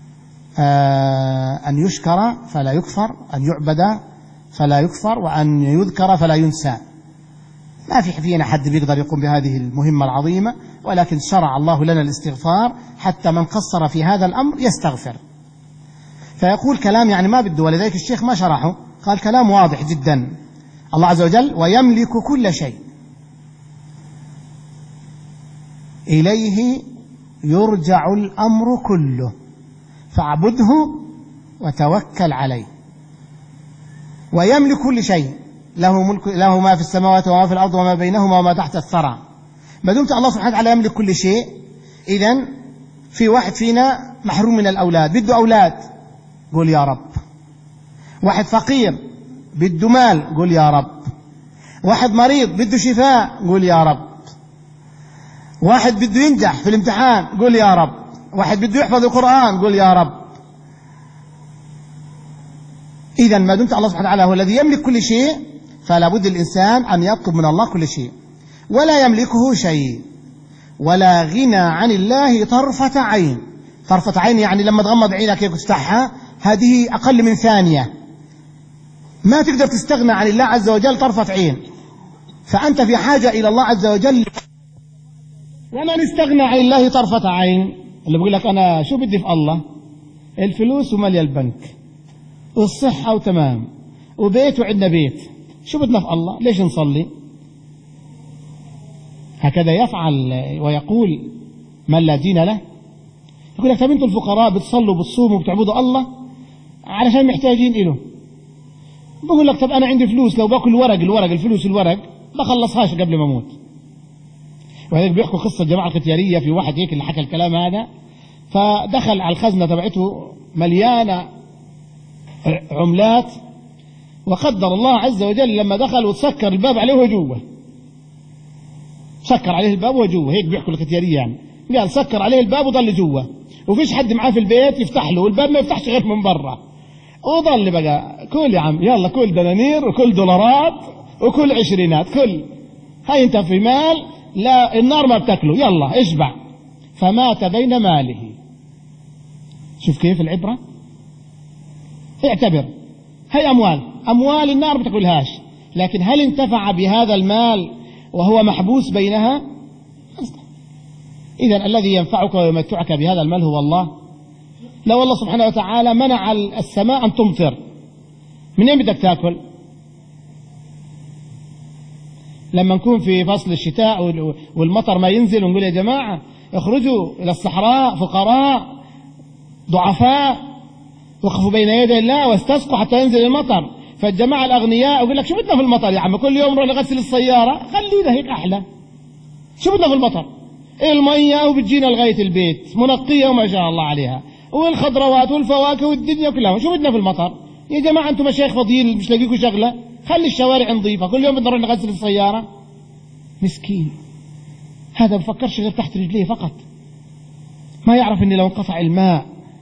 S1: آه أن يشكر فلا يكفر، أن يعبد فلا يكفر، وأن يذكر فلا ينسى. ما في فينا حد بيقدر يقوم بهذه المهمة العظيمة، ولكن شرع الله لنا الاستغفار حتى من قصر في هذا الأمر يستغفر. فيقول كلام يعني ما بده، ولذلك الشيخ ما شرحه، قال كلام واضح جدا. الله عز وجل ويملك كل شيء، إليه يرجع الأمر كله، فاعبده وتوكل عليه. ويملك كل شيء، له ملك، له ما في السماوات وما في الأرض وما بينهما وما تحت الثرى. ما دمت الله سبحانه وتعالى يملك كل شيء، إذن في واحد فينا محروم من الأولاد، بده أولاد، قول يا رب. واحد فقير بده مال، قول يا رب. واحد مريض بده شفاء، قول يا رب. واحد بده ينجح في الامتحان، قول يا رب. واحد بده يحفظ القرآن، قول يا رب. إذن ما دمت الله سبحانه وتعالى هو الذي يملك كل شيء، فلا بد الإنسان أن يطلب من الله كل شيء. ولا يملكه شيء، ولا غنى عن الله طرفة عين. طرفة عين يعني لما تغمض عينك هيك تفتحها، هذه أقل من ثانية، ما تقدر تستغنى عن الله عز وجل طرفة عين. فأنت في حاجة إلى الله عز وجل. ومن استغنى عن الله طرفة عين، اللي بيقول لك أنا شو بدي في الله؟ الفلوس ومالي البنك والصحة وتمام وبيت وعندنا بيت، شو بدنا في الله؟ ليش نصلي؟ هكذا يفعل ويقول من لا دين له. يقول لك طب انتم الفقراء بتصلوا وبتصوموا وبتعبدوا الله، علشان محتاجين إله. بقول لك طب أنا عندي فلوس، لو باكل ورق الورق الفلوس الورق بخلصهاش قبل ما أموت. وهيك بيحكوا قصة جماعة الختيارية، في واحد هيك اللي حكى الكلام هذا، فدخل على الخزنة تبعته مليانة عملات، وقدر الله عز وجل لما دخل وتسكر الباب عليه وجوه، سكر عليه الباب وجوه، هيك بيحكوا الختيارية يعني، قال سكر عليه الباب وضل جوه، وفيش حد معاه في البيت يفتح له، والباب ما يفتحش غير من برا، وضل بقى كل يا عم يلا كل دنانير وكل دولارات وكل عشرينات كل، هاي انت في مال لا النار ما بتاكله، يلا اشبع. فمات بين ماله. شوف كيف العبرة، اعتبر هاي أموال أموال النار بتاكلهاش، لكن هل انتفع بهذا المال وهو محبوس بينها؟ إذن الذي ينفعك ويمتعك بهذا المال هو الله. لو الله سبحانه وتعالى منع السماء أن تمطر، منين بدك تاكل؟ لما نكون في فصل الشتاء والمطر ما ينزل ونقول يا جماعة اخرجوا إلى الصحراء فقراء ضعفاء وقفوا بين يدي الله واستسقوا حتى ينزل المطر، فالجماعة الأغنياء يقول لك شو بدنا في المطر يا عم، كل يوم نروح نغسل السيارة، خلينا هيك أحلى، شو بدنا في المطر؟ المية وبتجينا لغاية البيت منقية وما شاء الله عليها، والخضروات والفواكه والدنيا كلها، شو بدنا في المطر؟ يا جماعة أنتم مشايخ فاضيين مش لاقيكم شغلة، خلي الشوارع نظيفة، كل يوم بدنا نروح نغسل السيارة. مسكين هذا بفكرش غير تحت رجليه فقط، ما يعرف أن لو انقطع الماء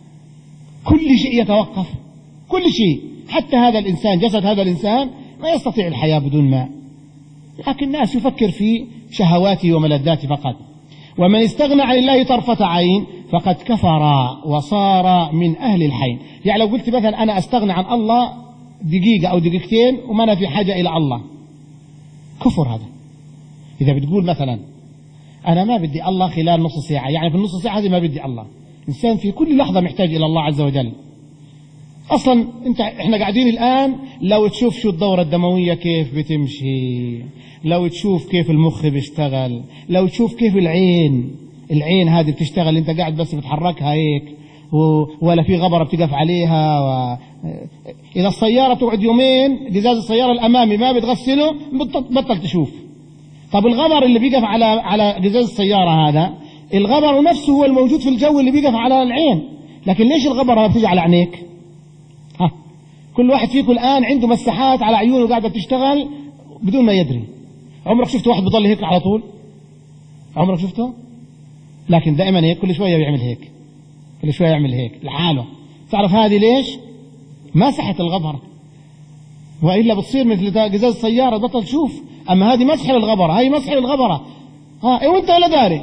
S1: كل شيء يتوقف، كل شيء، حتى هذا الإنسان جسد هذا الإنسان ما يستطيع الحياة بدون ماء، لكن الناس يفكر في شهواته وملذاته فقط. ومن استغنى عن الله طرفة عين فقد كفر وصار من أهل الحين. يعني لو قلت مثلا أنا أستغنى عن الله دقيقة أو دقيقتين وما أنا في حاجة إلى الله، كفر هذا. إذا بتقول مثلا أنا ما بدي الله خلال نص ساعة، يعني في النص ساعة هذه ما بدي الله، إنسان في كل لحظة محتاج إلى الله عز وجل. أصلا أنت إحنا قاعدين الآن لو تشوف شو الدورة الدموية كيف بتمشي، لو تشوف كيف المخ بيشتغل، لو تشوف كيف العين العين هذه بتشتغل، أنت قاعد بس بتحركها هيك ولا في غبرة بتقف عليها و... إذا السيارة تقعد يومين قزاز السيارة الأمامي ما بتغسله بطل تشوف. طب الغبر اللي بيقف على على قزاز السيارة هذا، الغبر نفسه هو الموجود في الجو اللي بيقف على العين، لكن ليش الغبرة ما بتيجي على عينيك؟ ها كل واحد فيكم الآن عنده مساحات على عيونه قاعدة بتشتغل بدون ما يدري. عمرك شفت واحد بيضل هيك على طول؟ عمرك شفته؟ لكن دائما هيك كل شوية بيعمل هيك كل شوية يعمل هيك لحاله. تعرف هذه ليش؟ مسحت الغبرة، وإلا بتصير مثل قزاز السيارة بطل تشوف. أما هذه مسح للغبرة، هاي مسح للغبرة. ها إيه وأنت ولا داري.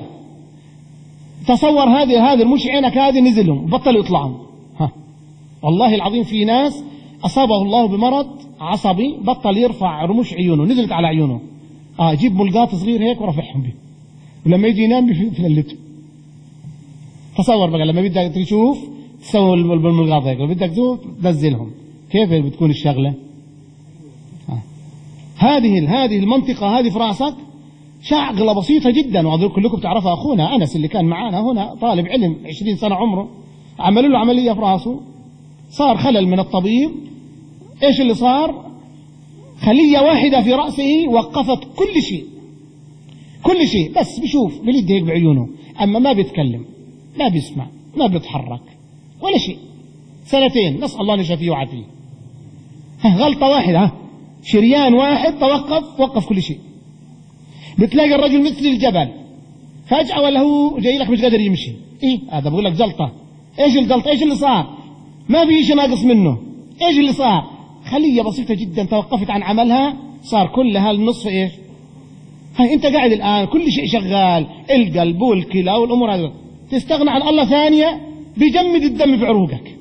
S1: تصور هذه هذه المش عينك هذه نزلهم بطلوا يطلعوا. ها والله العظيم في ناس أصابه الله بمرض عصبي بطل يرفع رموش عيونه، نزلت على عيونه. آه جيب ملقاط صغير هيك ورفعهم به، ولما يجي ينام بفللته. تصور بقى لما بدك تشوف تسوي بالملقاط هيك، بدك تشوف تنزلهم، كيف بتكون الشغلة؟ آه. هذه هذه المنطقة هذه في رأسك شغلة بسيطة جدا، وأظن كلكم تعرفها. أخونا أنس اللي كان معانا هنا طالب علم عشرين سنة عمره، عملوا له عملية في رأسه، صار خلل من الطبيب. إيش اللي صار؟ خلية واحدة في رأسه وقفت كل شيء كل شيء، بس بيشوف بلد هيك بعيونه، أما ما بيتكلم ما بيسمع ما بيتحرك ولا شيء. سنتين نسأل الله لشفيه وعافيه. غلطة واحدة، ها شريان واحد توقف وقف كل شيء. بتلاقي الرجل مثل الجبل فجأة ولا هو جاي لك مش قادر يمشي. إيه هذا بقول لك جلطة. إيش الجلطة؟ إيش اللي صار؟ ما في شيء ناقص منه. إيش اللي صار؟ خلية بسيطة جدا توقفت عن عملها، صار كلها النصف إيش؟ هاي أنت قاعد الآن كل شيء شغال، القلب والكلى والأمور هذه، تستغنى عن الله ثانية بيجمد الدم في عروقك،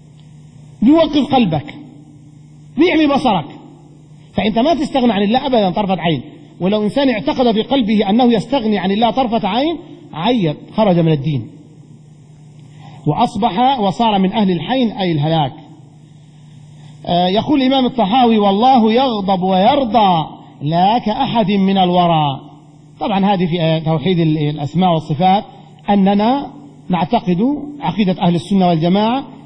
S1: بيوقف قلبك، بيعمي بصرك. فأنت ما تستغنى عن الله أبدا طرفة عين. ولو إنسان اعتقد في قلبه أنه يستغني عن الله طرفة عين عيط، خرج من الدين وأصبح وصار من أهل الحين أي الهلاك. آه يقول الإمام الطحاوي: والله يغضب ويرضى لا كأحد من الورى. طبعا هذه في توحيد الأسماء والصفات، أننا نعتقد عقيدة أهل السنة والجماعة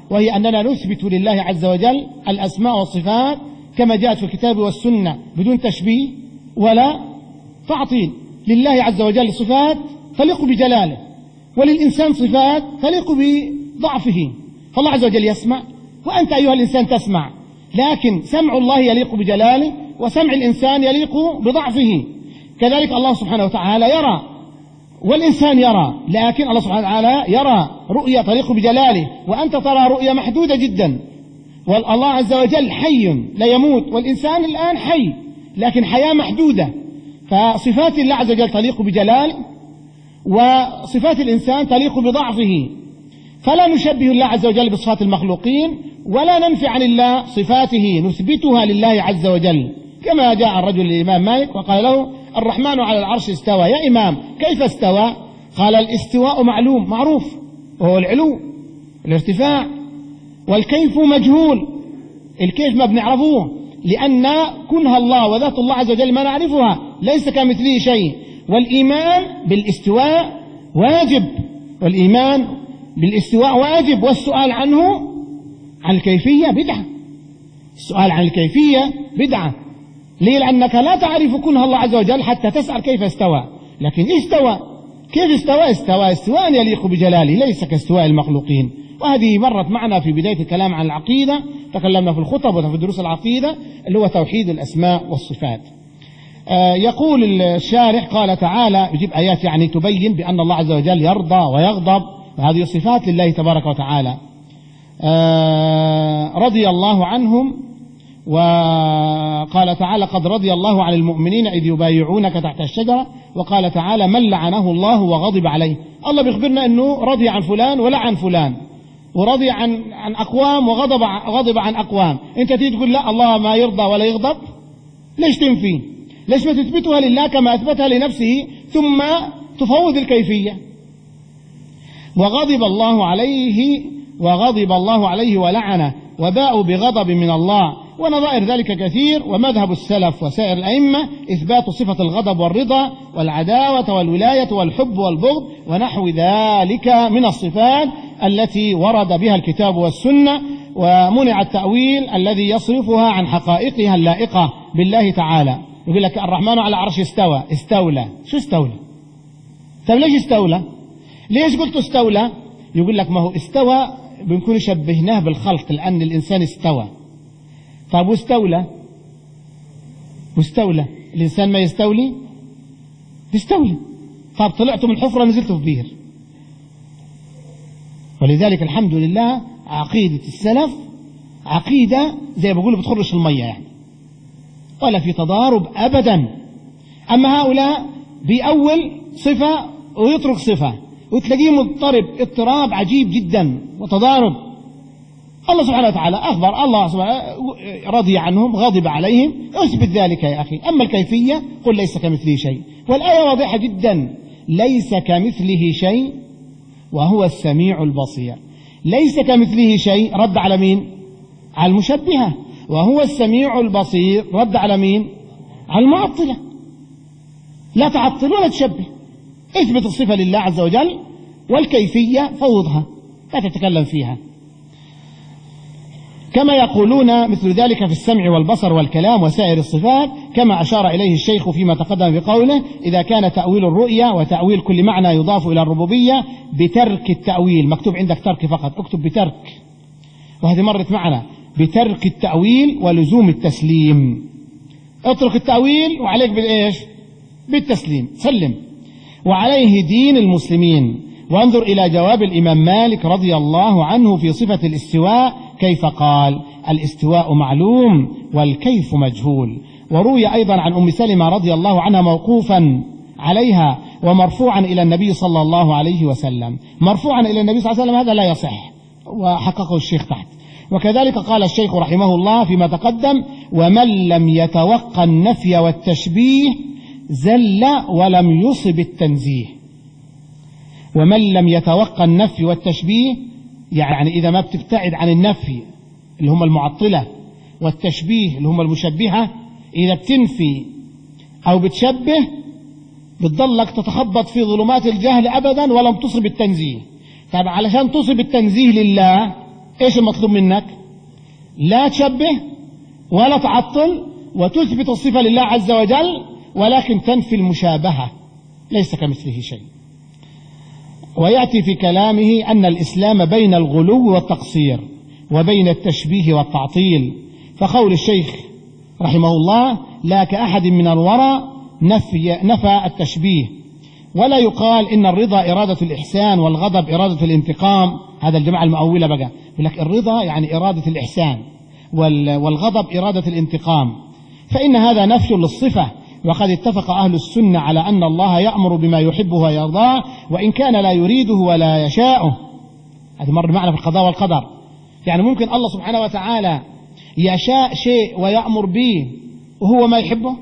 S1: وهي أننا نثبت لله عز وجل الأسماء والصفات كما جاءت في الكتاب والسنة بدون تشبيه ولا تعطيل. لله عز وجل صفات تليق بجلاله، وللإنسان صفات تليق بضعفه. فالله عز وجل يسمع وأنت أيها الإنسان تسمع، لكن سمع الله يليق بجلاله وسمع الإنسان يليق بضعفه. كذلك الله سبحانه وتعالى يرى والإنسان يرى، لكن الله سبحانه وتعالى يرى رؤية تليق بجلاله وأنت ترى رؤية محدودة جدا. والله عز وجل حي لا يموت، والإنسان الآن حي لكن حياة محدودة. فصفات الله عز وجل تليق بجلاله وصفات الإنسان تليق بضعفه، فلا نشبه الله عز وجل بصفات المخلوقين ولا ننفي عن الله صفاته، نثبتها لله عز وجل. كما جاء الرجل للإمام مالك وقال له الرحمن على العرش استوى، يا إمام كيف استوى؟ قال الاستواء معلوم معروف وهو العلو الارتفاع، والكيف مجهول، الكيف ما بنعرفوه لأن كنها الله وذات الله عز وجل ما نعرفها، ليس كمثله شيء. والإيمان بالاستواء واجب، والإيمان بالاستواء واجب، والسؤال عنه عن الكيفية بدعة. السؤال عن الكيفية بدعة. ليه؟ لأنك لا تعرف كنها الله عز وجل حتى تسأل كيف استوى. لكن استوى، كيف استوى؟ استوى استواء يليق بجلاله ليس كاستواء المخلوقين. وهذه مرت معنا في بداية الكلام عن العقيدة، تكلمنا في الخطب وفي دروس العقيدة اللي هو توحيد الأسماء والصفات. آه يقول الشارح قال تعالى، يجيب آيات يعني تبين بأن الله عز وجل يرضى ويغضب، وهذه صفات لله تبارك وتعالى. آه رضي الله عنهم، وقال تعالى قد رضي الله عن المؤمنين إذ يبايعونك تحت الشجرة، وقال تعالى من لعنه الله وغضب عليه. الله بيخبرنا أنه رضي عن فلان ولعن فلان، ورضي عن عن أقوام وغضب غضب عن أقوام. أنت تيجي تقول لا الله ما يرضى ولا يغضب، ليش تنفي؟ ليش ما تثبتها لله كما أثبتها لنفسه ثم تفوض الكيفية؟ وغضب الله عليه وغضب الله عليه ولعنه وباءوا بغضب من الله، ونظائر ذلك كثير. ومذهب السلف وسائر الأئمة إثبات صفة الغضب والرضا والعداوة والولاية والحب والبغض ونحو ذلك من الصفات التي ورد بها الكتاب والسنة، ومنع التأويل الذي يصرفها عن حقائقها اللائقة بالله تعالى. يقول لك الرحمن على عرش استوى، استولى، شو استولى؟ طيب ليش استولى؟ ليش قلت استولى؟ يقول لك ما هو استوى بنكون شبهناه بالخلق لأن الإنسان استوى. طيب واستولى؟ واستولى الإنسان ما يستولي؟ يستولي. طيب طلعتوا من حفرة نزلتوا في بير. ولذلك الحمد لله عقيدة السلف عقيدة زي ما بيقولوا بتخرش المية يعني، ولا في تضارب أبدا. أما هؤلاء بأول صفة ويترك صفة وتلاقيه مضطرب اضطراب عجيب جدا وتضارب. الله سبحانه وتعالى أخبر، الله سبحانه رضي عنهم غضب عليهم، اثبت ذلك يا أخي. أما الكيفية قل ليس كمثله شيء، والآية واضحة جدا، ليس كمثله شيء وهو السميع البصير. ليس كمثله شيء رد على مين؟ على المشبهة. وهو السميع البصير رد على مين؟ على المعطلة. لا تعطل ولا تشبه، اثبت الصفة لله عز وجل، والكيفية فوضها لا تتكلم فيها. كما يقولون مثل ذلك في السمع والبصر والكلام وسائر الصفات، كما أشار إليه الشيخ فيما تقدم بقوله إذا كان تأويل الرؤيا وتأويل كل معنى يضاف إلى الربوبية بترك التأويل. مكتوب عندك ترك فقط، اكتب بترك، وهذه مرت معنا، بترك التأويل ولزوم التسليم. اترك التأويل وعليك بالإيش؟ بالتسليم، سلم. وعليه دين المسلمين. وانظر إلى جواب الإمام مالك رضي الله عنه في صفة الاستواء كيف قال الاستواء معلوم والكيف مجهول. وروي أيضا عن أم سلمة رضي الله عنها موقوفا عليها ومرفوعا إلى النبي صلى الله عليه وسلم. مرفوعا إلى النبي صلى الله عليه وسلم هذا لا يصح، وحققه الشيخ تحت. وكذلك قال الشيخ رحمه الله فيما تقدم ومن لم يتوقع النفي والتشبيه زل ولم يصب التنزيه. ومن لم يتوقع النفي والتشبيه يعني إذا ما بتبتعد عن النفي اللي هم المعطلة والتشبيه اللي هم المشبهة، إذا بتنفي أو بتشبه بتضلك تتخبط في ظلمات الجهل أبدا ولم تصب التنزيه. طبعا علشان تصب التنزيه لله إيش المطلوب منك؟ لا تشبه ولا تعطل، وتثبت الصفة لله عز وجل، ولكن تنفي المشابهة، ليس كمثله شيء. ويأتي في كلامه أن الإسلام بين الغلو والتقصير وبين التشبيه والتعطيل، فقول الشيخ رحمه الله: لا كأحد من الورى نفي, نفى التشبيه. ولا يقال إن الرضا إرادة الإحسان والغضب إرادة الانتقام. هذا الجماعة المؤولة بقى يقول لك الرضا يعني إرادة الإحسان والغضب إرادة الانتقام، فإن هذا نفي للصفة. وقد اتفق أهل السنة على أن الله يأمر بما يحبه ويرضاه وإن كان لا يريده ولا يشاءه. هذا مر معنا في القضاء والقدر، يعني ممكن الله سبحانه وتعالى يشاء شيء ويأمر به وهو ما يحبه،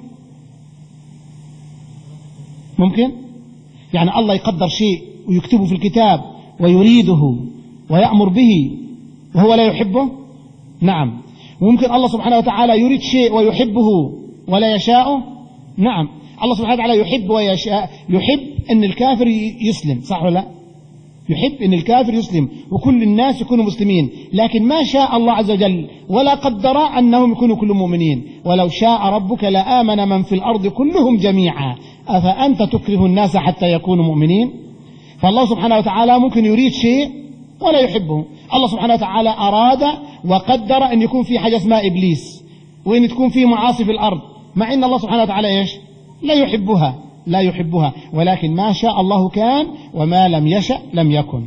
S1: ممكن يعني الله يقدر شيء ويكتبه في الكتاب ويريده ويأمر به وهو لا يحبه. نعم. ممكن الله سبحانه وتعالى يريد شيء ويحبه ولا يشاءه. نعم. الله سبحانه وتعالى يحب ويشاء، يحب أن الكافر يسلم، صح ولا لا؟ يحب أن الكافر يسلم وكل الناس يكونوا مسلمين، لكن ما شاء الله عز وجل ولا قدر أنهم يكونوا كلهم مؤمنين. ولو شاء ربك لآمن من في الأرض كلهم جميعا أفأنت تكره الناس حتى يكونوا مؤمنين؟ فالله سبحانه وتعالى ممكن يريد شيء ولا يحبه. الله سبحانه وتعالى أراد وقدر أن يكون في حاجة اسمها إبليس، وأن تكون في معاصي في الأرض، مع أن الله سبحانه وتعالى إيش؟ لا يحبها، لا يحبها، ولكن ما شاء الله كان وما لم يشأ لم يكن.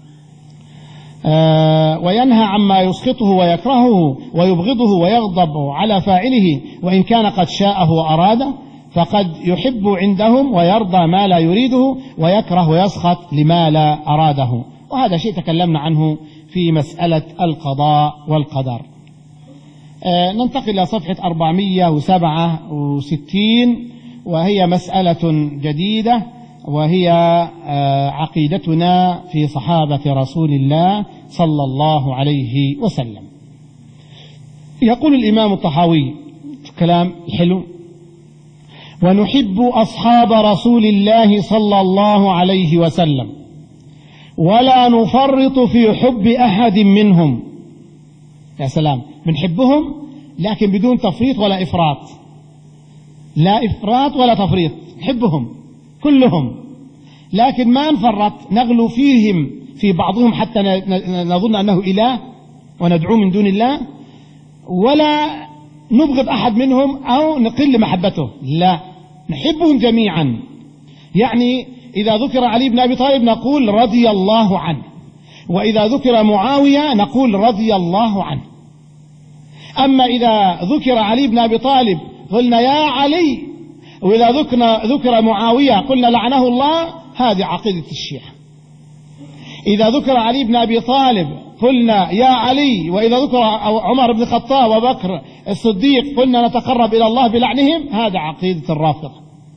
S1: آه وينهى عما يسخطه ويكرهه ويبغضه ويغضب على فاعله، وإن كان قد شاءه وأراده، فقد يحب عندهم ويرضى ما لا يريده ويكره ويسخط لما لا أراده. وهذا شيء تكلمنا عنه في مسألة القضاء والقدر. آه ننتقل إلى صفحة أربعمائة وسبعة وستين، وهي مسألة جديدة، وهي آه عقيدتنا في صحابة رسول الله صلى الله عليه وسلم. يقول الإمام الطحاوي كلام حلو: ونحب أصحاب رسول الله صلى الله عليه وسلم ولا نفرط في حب أحد منهم. يا سلام، بنحبهم لكن بدون تفريط ولا إفراط، لا إفراط ولا تفريط، نحبهم كلهم لكن ما نفرط نغلو فيهم في بعضهم حتى نظن أنه إله وندعوه من دون الله، ولا نبغض أحد منهم أو نقل محبته، لا، نحبهم جميعا. يعني إذا ذكر علي بن أبي طالب نقول رضي الله عنه، وإذا ذكر معاوية نقول رضي الله عنه. أما إذا ذكر علي بن أبي طالب قلنا يا علي، وإذا ذكر, ذكر معاوية قلنا لعنه الله، هذه عقيدة الشيعة. إذا ذكر علي بن أبي طالب قلنا يا علي، وإذا ذكر عمر بن الخطاب وبكر الصديق قلنا نتقرب إلى الله بلعنهم، هذا عقيدة الرافضة.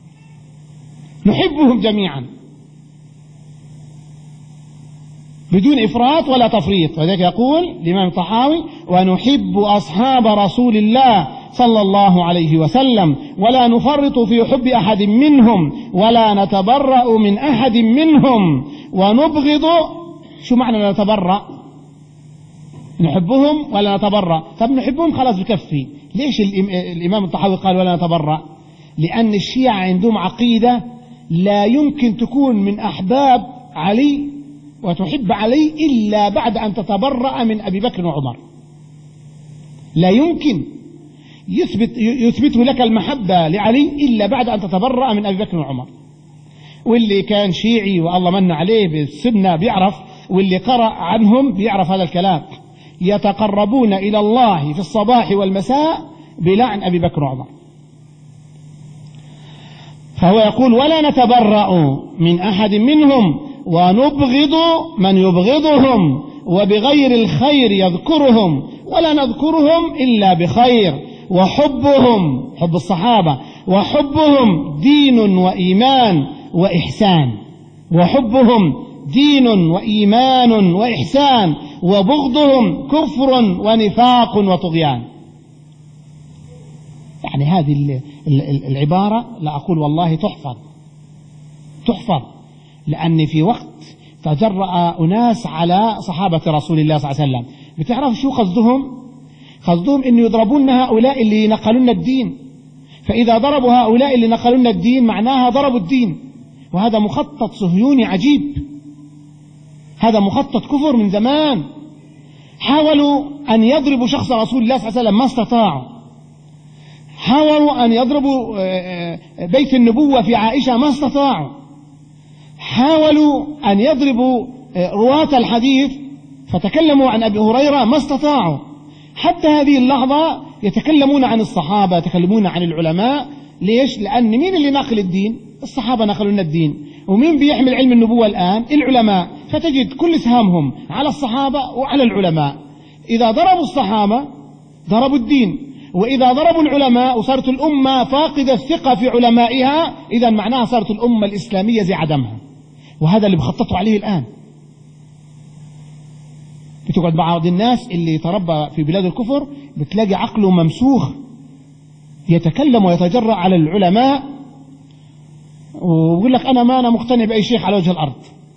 S1: نحبهم جميعا بدون إفراط ولا تفريط. وذلك يقول الإمام الطحاوي: ونحب أصحاب رسول الله صلى الله عليه وسلم ولا نفرط في حب أحد منهم ولا نتبرأ من أحد منهم ونبغض. شو معنى نتبرأ؟ نحبهم ولا نتبرأ. طب نحبهم خلاص بكفي. ليش الإمام الطحاوي قال ولا نتبرأ؟ لأن الشيعة عندهم عقيدة لا يمكن تكون من أحباب علي وتحب علي إلا بعد أن تتبرأ من أبي بكر وعمر. لا يمكن يثبت يثبت لك المحبة لعلي إلا بعد أن تتبرأ من أبي بكر وعمر. واللي كان شيعي والله من عليه بالسنة بيعرف، واللي قرأ عنهم بيعرف هذا الكلام. يتقربون إلى الله في الصباح والمساء بلعن أبي بكر وعمر. فهو يقول ولا نتبرأ من أحد منهم ونبغض من يبغضهم وبغير الخير يذكرهم ولا نذكرهم إلا بخير. وحبهم، حب الصحابة، وحبهم دين وإيمان وإحسان، وحبهم دين وإيمان وإحسان، وبغضهم كفر ونفاق وطغيان. يعني هذه العبارة لا أقول والله تحفظ تحفظ، لأن في وقت تجرأ أناس على صحابة رسول الله صلى الله عليه وسلم. بتعرف شو قصدهم؟ قصدهم إنه يضربون هؤلاء اللي نقلون الدين، فإذا ضربوا هؤلاء اللي نقلون الدين معناها ضربوا الدين. وهذا مخطط صهيوني عجيب، هذا مخطط كفر من زمان. حاولوا أن يضربوا شخص رسول الله صلى الله عليه وسلم ما استطاعوا، حاولوا أن يضربوا بيت النبوة في عائشة ما استطاعوا، حاولوا أن يضربوا رواة الحديث فتكلموا عن أبي هريرة ما استطاعوا. حتى هذه اللحظة يتكلمون عن الصحابة، يتكلمون عن العلماء. ليش؟ لأن مين اللي ناقل الدين؟ الصحابة ناقلوا لنا الدين. ومين بيحمل علم النبوة الآن؟ العلماء. فتجد كل سهامهم على الصحابة وعلى العلماء. إذا ضربوا الصحابة ضربوا الدين، وإذا ضربوا العلماء وصارت الأمة فاقدة الثقة في علمائها، إذا معناها صارت الأمة الإسلامية زي عدمها. وهذا اللي بخططوا عليه الآن. بتقعد بعض الناس اللي تربى في بلاد الكفر بتلاقي عقله ممسوخ، يتكلم ويتجرأ على العلماء ويقول لك أنا ما أنا مقتنع بأي شيخ على وجه الأرض.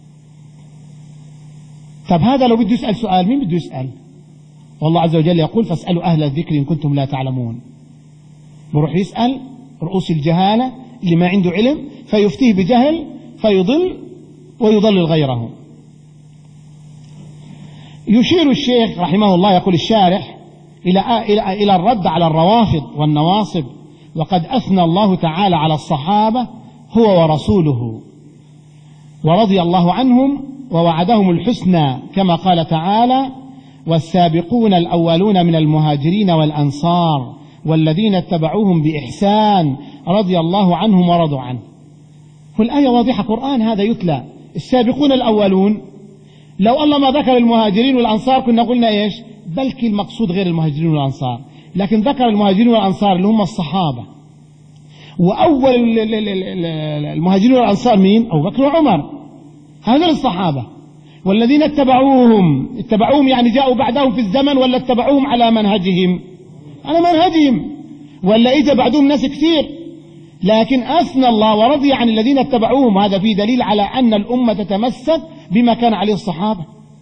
S1: طب هذا لو بده يسأل سؤال مين بده يسأل؟ والله عز وجل يقول فاسألوا أهل الذكر إن كنتم لا تعلمون. بروح يسأل رؤوس الجهالة اللي ما عنده علم فيفتيه بجهل فيضل ويضلل غيره. يشير الشيخ رحمه الله يقول الشارح إلى إلى إلى الرد على الروافض والنواصب، وقد أثنى الله تعالى على الصحابة هو ورسوله ورضي الله عنهم ووعدهم الحسنى كما قال تعالى والسابقون الأولون من المهاجرين والأنصار والذين اتبعوهم بإحسان رضي الله عنهم ورضوا عنه. والآية واضحة، قرآن هذا يتلى. السابقون الأولون، لو الله ما ذكر المهاجرين والأنصار كنا قلنا إيش؟ بلكي المقصود غير المهاجرين والأنصار، لكن ذكر المهاجرين والأنصار اللي هم الصحابة. وأول المهاجرين والأنصار مين؟ أبو بكر وعمر، هذا الصحابة. والذين اتبعوهم، اتبعوهم يعني جاءوا بعدهم في الزمن ولا اتبعوهم على منهجهم؟ على منهجهم. ولا إجا بعدهم ناس كثير، لكن أثنى الله ورضي عن الذين اتبعوهم. هذا فيه دليل على أن الأمة تتمسك بما كان عليه الصحابة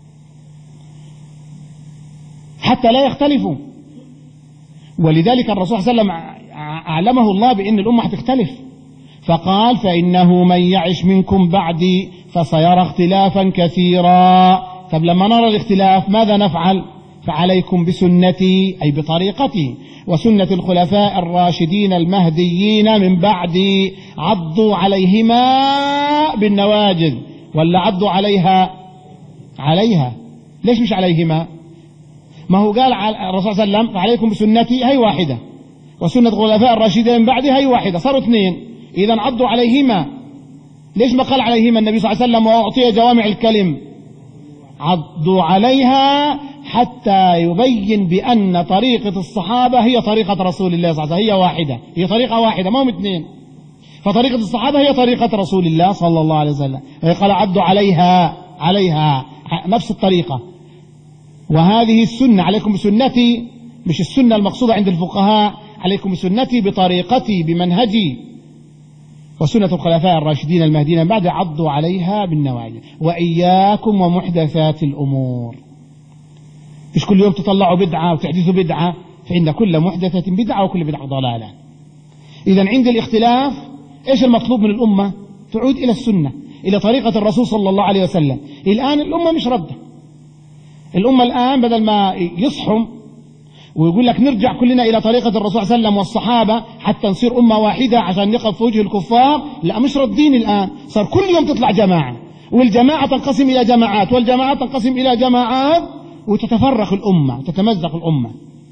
S1: حتى لا يختلفوا. ولذلك الرسول صلى الله عليه وسلم أعلمه الله بأن الأمة هتختلف، فقال فإنه من يعش منكم بعدي فسيرى اختلافا كثيرا. طب لما نرى الاختلاف ماذا نفعل؟ فعليكم بسنتي أي بطريقتي وسنة الخلفاء الراشدين المهديين من بعدي عضوا عليهما بالنواجذ. ولا عضوا عليها؟ عليها. ليش مش عليهما؟ ما هو قال الرسول صلى الله عليه وسلم فعليكم بسنتي هي واحدة وسنة الخلفاء الراشدين من بعدي هي واحدة، صاروا اثنين. إذا عضوا عليهما. ليش ما قال عليهما النبي صلى الله عليه وسلم وأعطي جوامع الكلم؟ عضوا عليها حتى يبين بأن طريقة الصحابة هي طريقة رسول الله صلى الله عليه وسلم، هي واحدة، هي طريقة واحدة ما هم اثنين. فطريقة الصحابة هي طريقة رسول الله صلى الله عليه وسلم. قال عضوا عليها، عليها نفس الطريقة. وهذه السنة عليكم بسنتي، مش السنة المقصودة عند الفقهاء، عليكم بسنتي بطريقتي بمنهجي وسنة الخلفاء الراشدين المهديين من بعد عضوا عليها بالنواجذ وإياكم ومحدثات الأمور. مش كل يوم تطلعوا بدعة وتحدثوا بدعة، فإن كل محدثة بدعة وكل بدعة ضلالة. إذن عند الاختلاف إيش المطلوب من الأمة؟ تعود إلى السنة، إلى طريقة الرسول صلى الله عليه وسلم. الآن الأمة مش ردة. الأمة الآن بدل ما يصحوا ويقول لك نرجع كلنا إلى طريقة الرسول صلى الله عليه وسلم والصحابة حتى نصير أمة واحدة عشان نقف في وجه الكفار، لا مش ردين. الآن صار كل يوم تطلع جماعة، والجماعة تنقسم إلى جماعات، والجماعة تنقسم إلى جماعات، وتتفرق الأمة وتتمزق الأمة.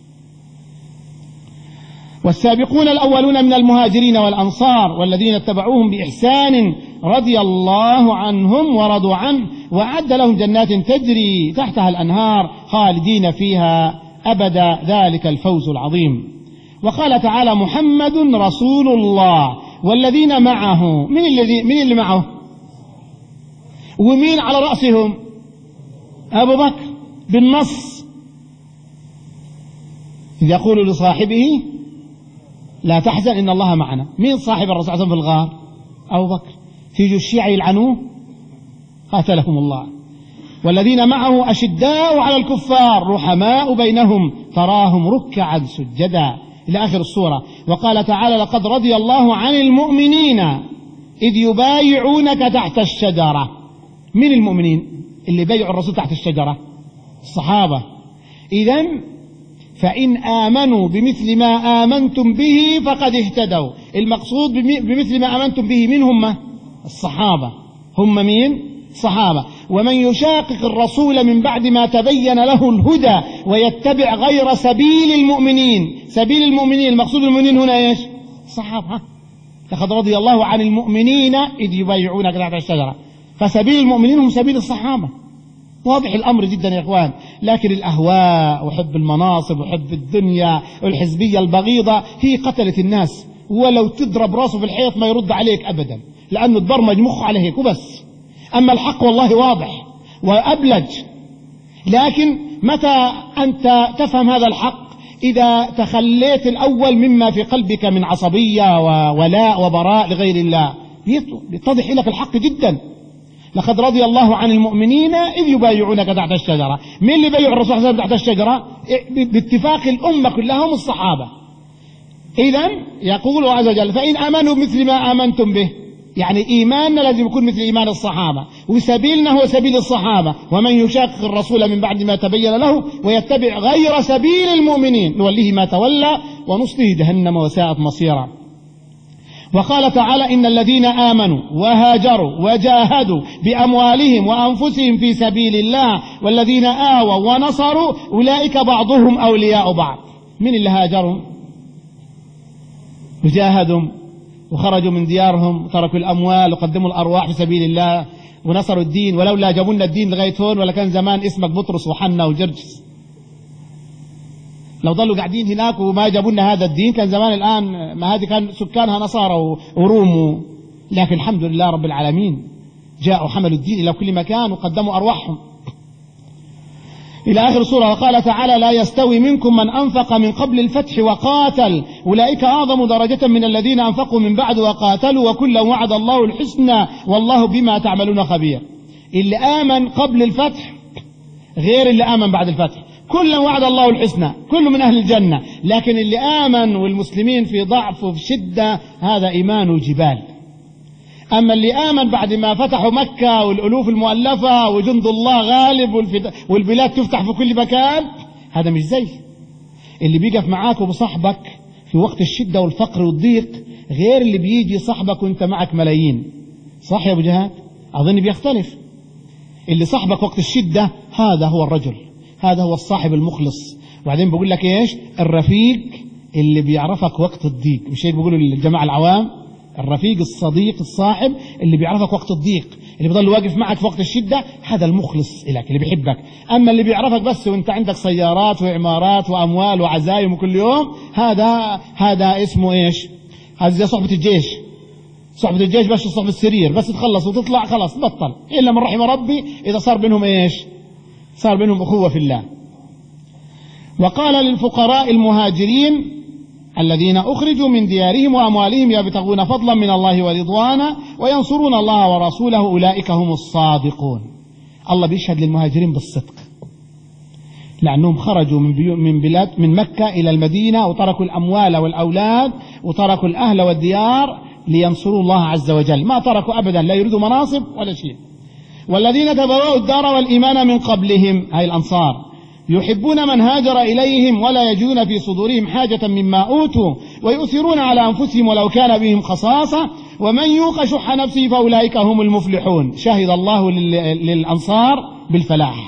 S1: والسابقون الأولون من المهاجرين والأنصار والذين اتبعوهم بإحسان رضي الله عنهم ورضوا عنه وأعد لهم جنات تجري تحتها الأنهار خالدين فيها أبدا ذلك الفوز العظيم. وقال تعالى محمد رسول الله والذين معه. من الذي من اللي معه؟ ومين على رأسهم؟ أبو بكر بالنص، إذ يقول لصاحبه لا تحزن إن الله معنا. مين صاحب الرسول صلى الله عليه وسلم في الغار؟ أبو بكر. تيجوا الشيعة يلعنوه قاتلهم الله. والذين معه أشداء على الكفار رحماء بينهم تراهم ركعا سجدا إلى آخر السورة. وقال تعالى لقد رضي الله عن المؤمنين إذ يبايعونك تحت الشجرة. من المؤمنين اللي بايعوا الرسول تحت الشجرة؟ الصحابة. إذن فإن آمنوا بمثل ما آمنتم به فقد اهتدوا. المقصود بمثل ما آمنتم به من هم؟ الصحابة. هم مين؟ الصحابة. ومن يشاقق الرسول من بعد ما تبين له الهدى ويتبع غير سبيل المؤمنين. سبيل المؤمنين المقصود المؤمنين هنا ايش؟ الصحابة. لقد رضي الله عن المؤمنين إذ يبايعونك تحت الشجرة. فسبيل المؤمنين هم سبيل الصحابة. واضح الأمر جدا يا إخوان. لكن الأهواء وحب المناصب وحب الدنيا والحزبية البغيضة هي قتلت الناس. ولو تضرب راسه في الحيط ما يرد عليك أبدا، لأنه تبرمج مخه على هيك وبس. أما الحق والله واضح وأبلج. لكن متى أنت تفهم هذا الحق؟ إذا تخليت الأول مما في قلبك من عصبية وولاء وبراء لغير الله يتضح لك الحق جدا. لقد رضي الله عن المؤمنين إذ يبايعونك تحت الشجرة. من اللي بايعوا الرسول صلى الله عليه وسلم تحت الشجرة؟ باتفاق الأمة كلها هم الصحابة. إذن يقول عز وجل فإن آمنوا مثل ما آمنتم به، يعني إيماننا لازم يكون مثل إيمان الصحابة، وسبيلنا هو سبيل الصحابة. ومن يشاقق الرسول من بعد ما تبين له ويتبع غير سبيل المؤمنين نوليه ما تولى ونصله جهنم وساءت مصيرا. وقال تعالى إن الذين آمنوا وهاجروا وجاهدوا بأموالهم وأنفسهم في سبيل الله والذين آووا ونصروا أولئك بعضهم أولياء بعض. من اللي هاجروا وجاهدوا وخرجوا من ديارهم وتركوا الأموال وقدموا الأرواح في سبيل الله ونصروا الدين؟ ولولا جابوا اسمك الدين لغاية هون ولا كان زمان اسمك بطرس وحنا وجرجس. لو ضلوا قاعدين هناك وما جابوا لنا هذا الدين كان زمان الآن ما هذه كان سكانها نصارى وروم. لكن الحمد لله رب العالمين جاءوا حملوا الدين إلى كل مكان وقدموا أرواحهم إلى آخر السورة. وقال تعالى لا يستوي منكم من أنفق من قبل الفتح وقاتل أولئك أعظم درجة من الذين أنفقوا من بعد وقاتلوا وكلا وعد الله الحسنى والله بما تعملون خبير. اللي آمن قبل الفتح غير اللي آمن بعد الفتح. كلا وعد الله الحسنى، كل من أهل الجنة. لكن اللي آمن والمسلمين في ضعف وفي شدة هذا إيمان جبال. أما اللي آمن بعد ما فتحوا مكة والألوف المؤلفة وجند الله غالب والبلاد تفتح في كل مكان، هذا مش زي اللي بيقف معاك وبصحبك في وقت الشدة والفقر والضيق، غير اللي بيجي صحبك وانت معك ملايين. صح يا أبو جهاد؟ أظن بيختلف. اللي صحبك وقت الشدة هذا هو الرجل، هذا هو الصاحب المخلص. وبعدين بقول لك ايش؟ الرفيق اللي بيعرفك وقت الضيق. مش هيك بيقولوا للجماعة العوام؟ الرفيق الصديق الصاحب اللي بيعرفك وقت الضيق، اللي بيضل واقف معك في وقت الشدة، هذا المخلص إليك اللي بيحبك. أما اللي بيعرفك بس وانت عندك سيارات وعمارات وأموال وعزايم وكل يوم، هذا هذا اسمه ايش؟ هذا زي صحبة الجيش. صحبة الجيش بس صحبة السرير، بس تخلص وتطلع خلاص بطل، إلا من رحم ربي إذا صار بينهم ايش؟ صار بينهم أخوة في الله. وقال للفقراء المهاجرين الذين أخرجوا من ديارهم وأموالهم يبتغون فضلا من الله ورضوانا وينصرون الله ورسوله أولئك هم الصادقون. الله بيشهد للمهاجرين بالصدق، لأنهم خرجوا من من بلاد من مكة إلى المدينة وتركوا الأموال والأولاد وتركوا الأهل والديار لينصروا الله عز وجل. ما تركوا أبدا، لا يريدوا مناصب ولا شيء. والذين تبوأوا الدار والإيمان من قبلهم، هاي الأنصار، يحبون من هاجر إليهم ولا يجدون في صدورهم حاجة مما أوتوا ويؤثرون على أنفسهم ولو كان بهم خصاصة ومن يوق شح نفسه فأولئك هم المفلحون. شهد الله للأنصار بالفلاح،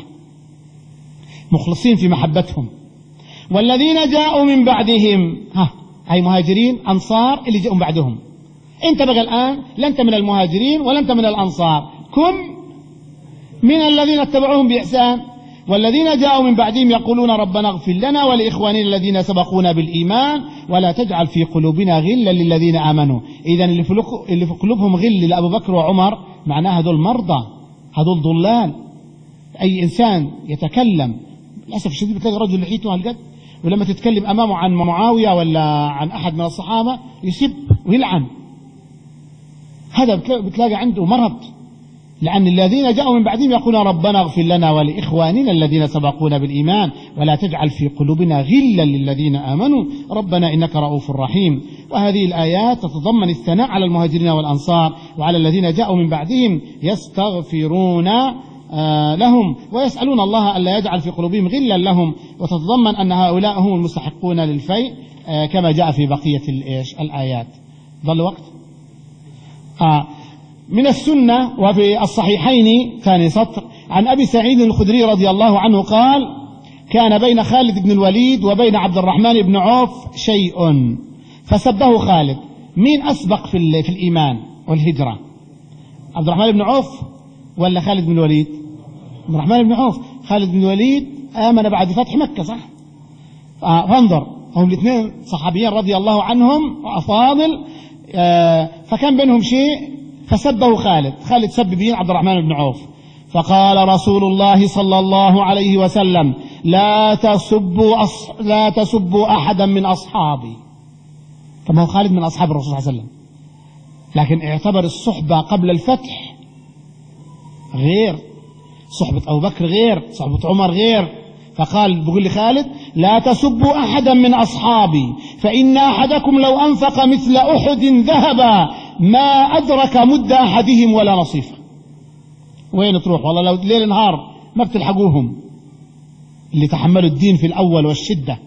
S1: مخلصين في محبتهم. والذين جاءوا من بعدهم، ها هاي مهاجرين أنصار اللي جاءوا بعدهم. أنت بقى الآن لا أنت من المهاجرين ولا أنت من الأنصار، كن من الذين اتبعوهم بإحسان. والذين جاءوا من بعدهم يقولون ربنا اغفر لنا ولإخواننا الذين سبقونا بالإيمان ولا تجعل في قلوبنا غلا للذين آمنوا. إذن اللي في قلوبهم غل لأبو بكر وعمر معناها هذول مرضى، هذول ضلال. أي إنسان يتكلم للأسف الشديد بتلاقي رجل لحيته هالقد، ولما تتكلم أمامه عن معاوية ولا عن أحد من الصحابة يسب ويلعن. هذا بتلاقي عنده مرض. لأن الذين جاءوا من بعدهم يقولون ربنا اغفر لنا ولإخواننا الذين سبقونا بالإيمان ولا تجعل في قلوبنا غلا للذين آمنوا ربنا إنك رؤوف رحيم. وهذه الآيات تتضمن الثناء على المهاجرين والأنصار وعلى الذين جاءوا من بعدهم يستغفرون لهم ويسألون الله ألا يجعل في قلوبهم غلا لهم، وتتضمن أن هؤلاء هم المستحقون للفيء كما جاء في بقية الآيات. ظل وقت آه. من السنة وفي الصحيحين ثاني سطر عن أبي سعيد الخدري رضي الله عنه قال كان بين خالد بن الوليد وبين عبد الرحمن بن عوف شيء فسبه خالد. مين أسبق في, في الإيمان والهجرة، عبد الرحمن بن عوف ولا خالد بن الوليد؟ عبد الرحمن بن عوف. خالد بن الوليد آمن بعد فتح مكة صح؟ آه فانظر هم الاثنين صحابيين رضي الله عنهم وأفاضل، آه فكان بينهم شيء فسبه خالد. خالد سب بين عبد الرحمن بن عوف فقال رسول الله صلى الله عليه وسلم لا تسبوا أص... لا تسبوا أحدا من أصحابي. طب هو خالد من أصحاب الرسول صلى الله عليه وسلم، لكن اعتبر الصحبة قبل الفتح غير صحبة أبو بكر غير صحبة عمر غير. فقال بقول لخالد لا تسبوا أحدا من أصحابي فإن أحدكم لو أنفق مثل أحد ذهبا ما أدرك مد أحدهم ولا نصيفه. وين تروح والله لو ليل نهار ما بتلحقوهم اللي تحملوا الدين في الأول والشدة.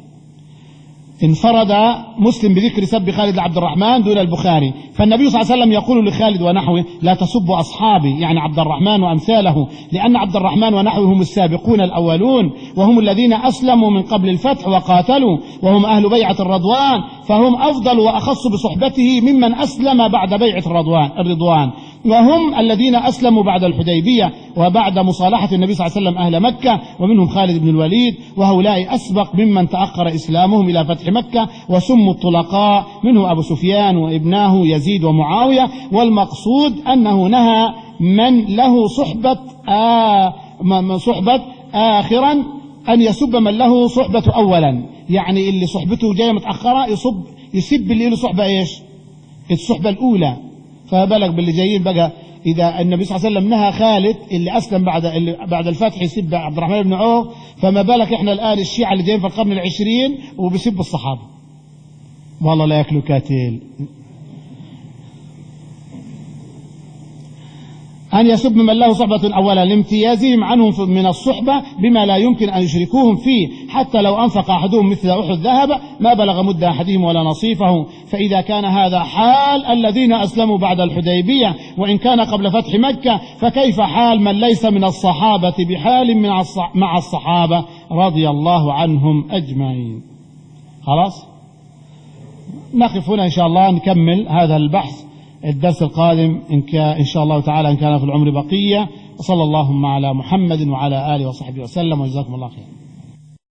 S1: انفرد مسلم بذكر سب خالد لعبد الرحمن دون البخاري. فالنبي صلى الله عليه وسلم يقول لخالد ونحوه لا تسبوا أصحابي يعني عبد الرحمن وأمثاله، لأن عبد الرحمن ونحوه هم السابقون الأولون وهم الذين أسلموا من قبل الفتح وقاتلوا وهم أهل بيعة الرضوان، فهم أفضل وأخص بصحبته ممن أسلم بعد بيعة الرضوان الرضوان وهم الذين أسلموا بعد الحديبية وبعد مصالحة النبي صلى الله عليه وسلم أهل مكة، ومنهم خالد بن الوليد وهؤلاء أسبق ممن تأخر إسلامهم إلى فتح مكة وسموا الطلقاء منه أبو سفيان وابناه يزيد ومعاوية. والمقصود أنه نهى من له صحبة آه صحبة آخرا أن يسب من له صحبة أولا، يعني اللي صحبته جاية متأخرة يصب يسب اللي له صحبة إيش الصحبة الأولى. فبلغ باللي جايين بقى إذا النبي صلى الله عليه وسلم نهى خالد اللي أسلم بعد اللي بعد الفتح يسب عبد الرحمن بن عوف، فما بالك إحنا الآن الشيعة اللي جايين في القرن العشرين وبيسبوا الصحابة. والله لا يأكلوا كاتل. أن يسب من له صحبة أولا لامتيازهم عنهم من الصحبة بما لا يمكن أن يشركوهم فيه، حتى لو أنفق أحدهم مثل أحد ذهب ما بلغ مد أحدهم ولا نصيفه. فإذا كان هذا حال الذين أسلموا بعد الحديبية وإن كان قبل فتح مكة، فكيف حال من ليس من الصحابة بحال من مع الصحابة رضي الله عنهم أجمعين. خلاص نقف هنا إن شاء الله، نكمل هذا البحث الدرس القادم إن, إن شاء الله تعالى إن كان في العمر بقية. وصلى اللهم على محمد وعلى آله وصحبه وسلم وجزاكم الله خير.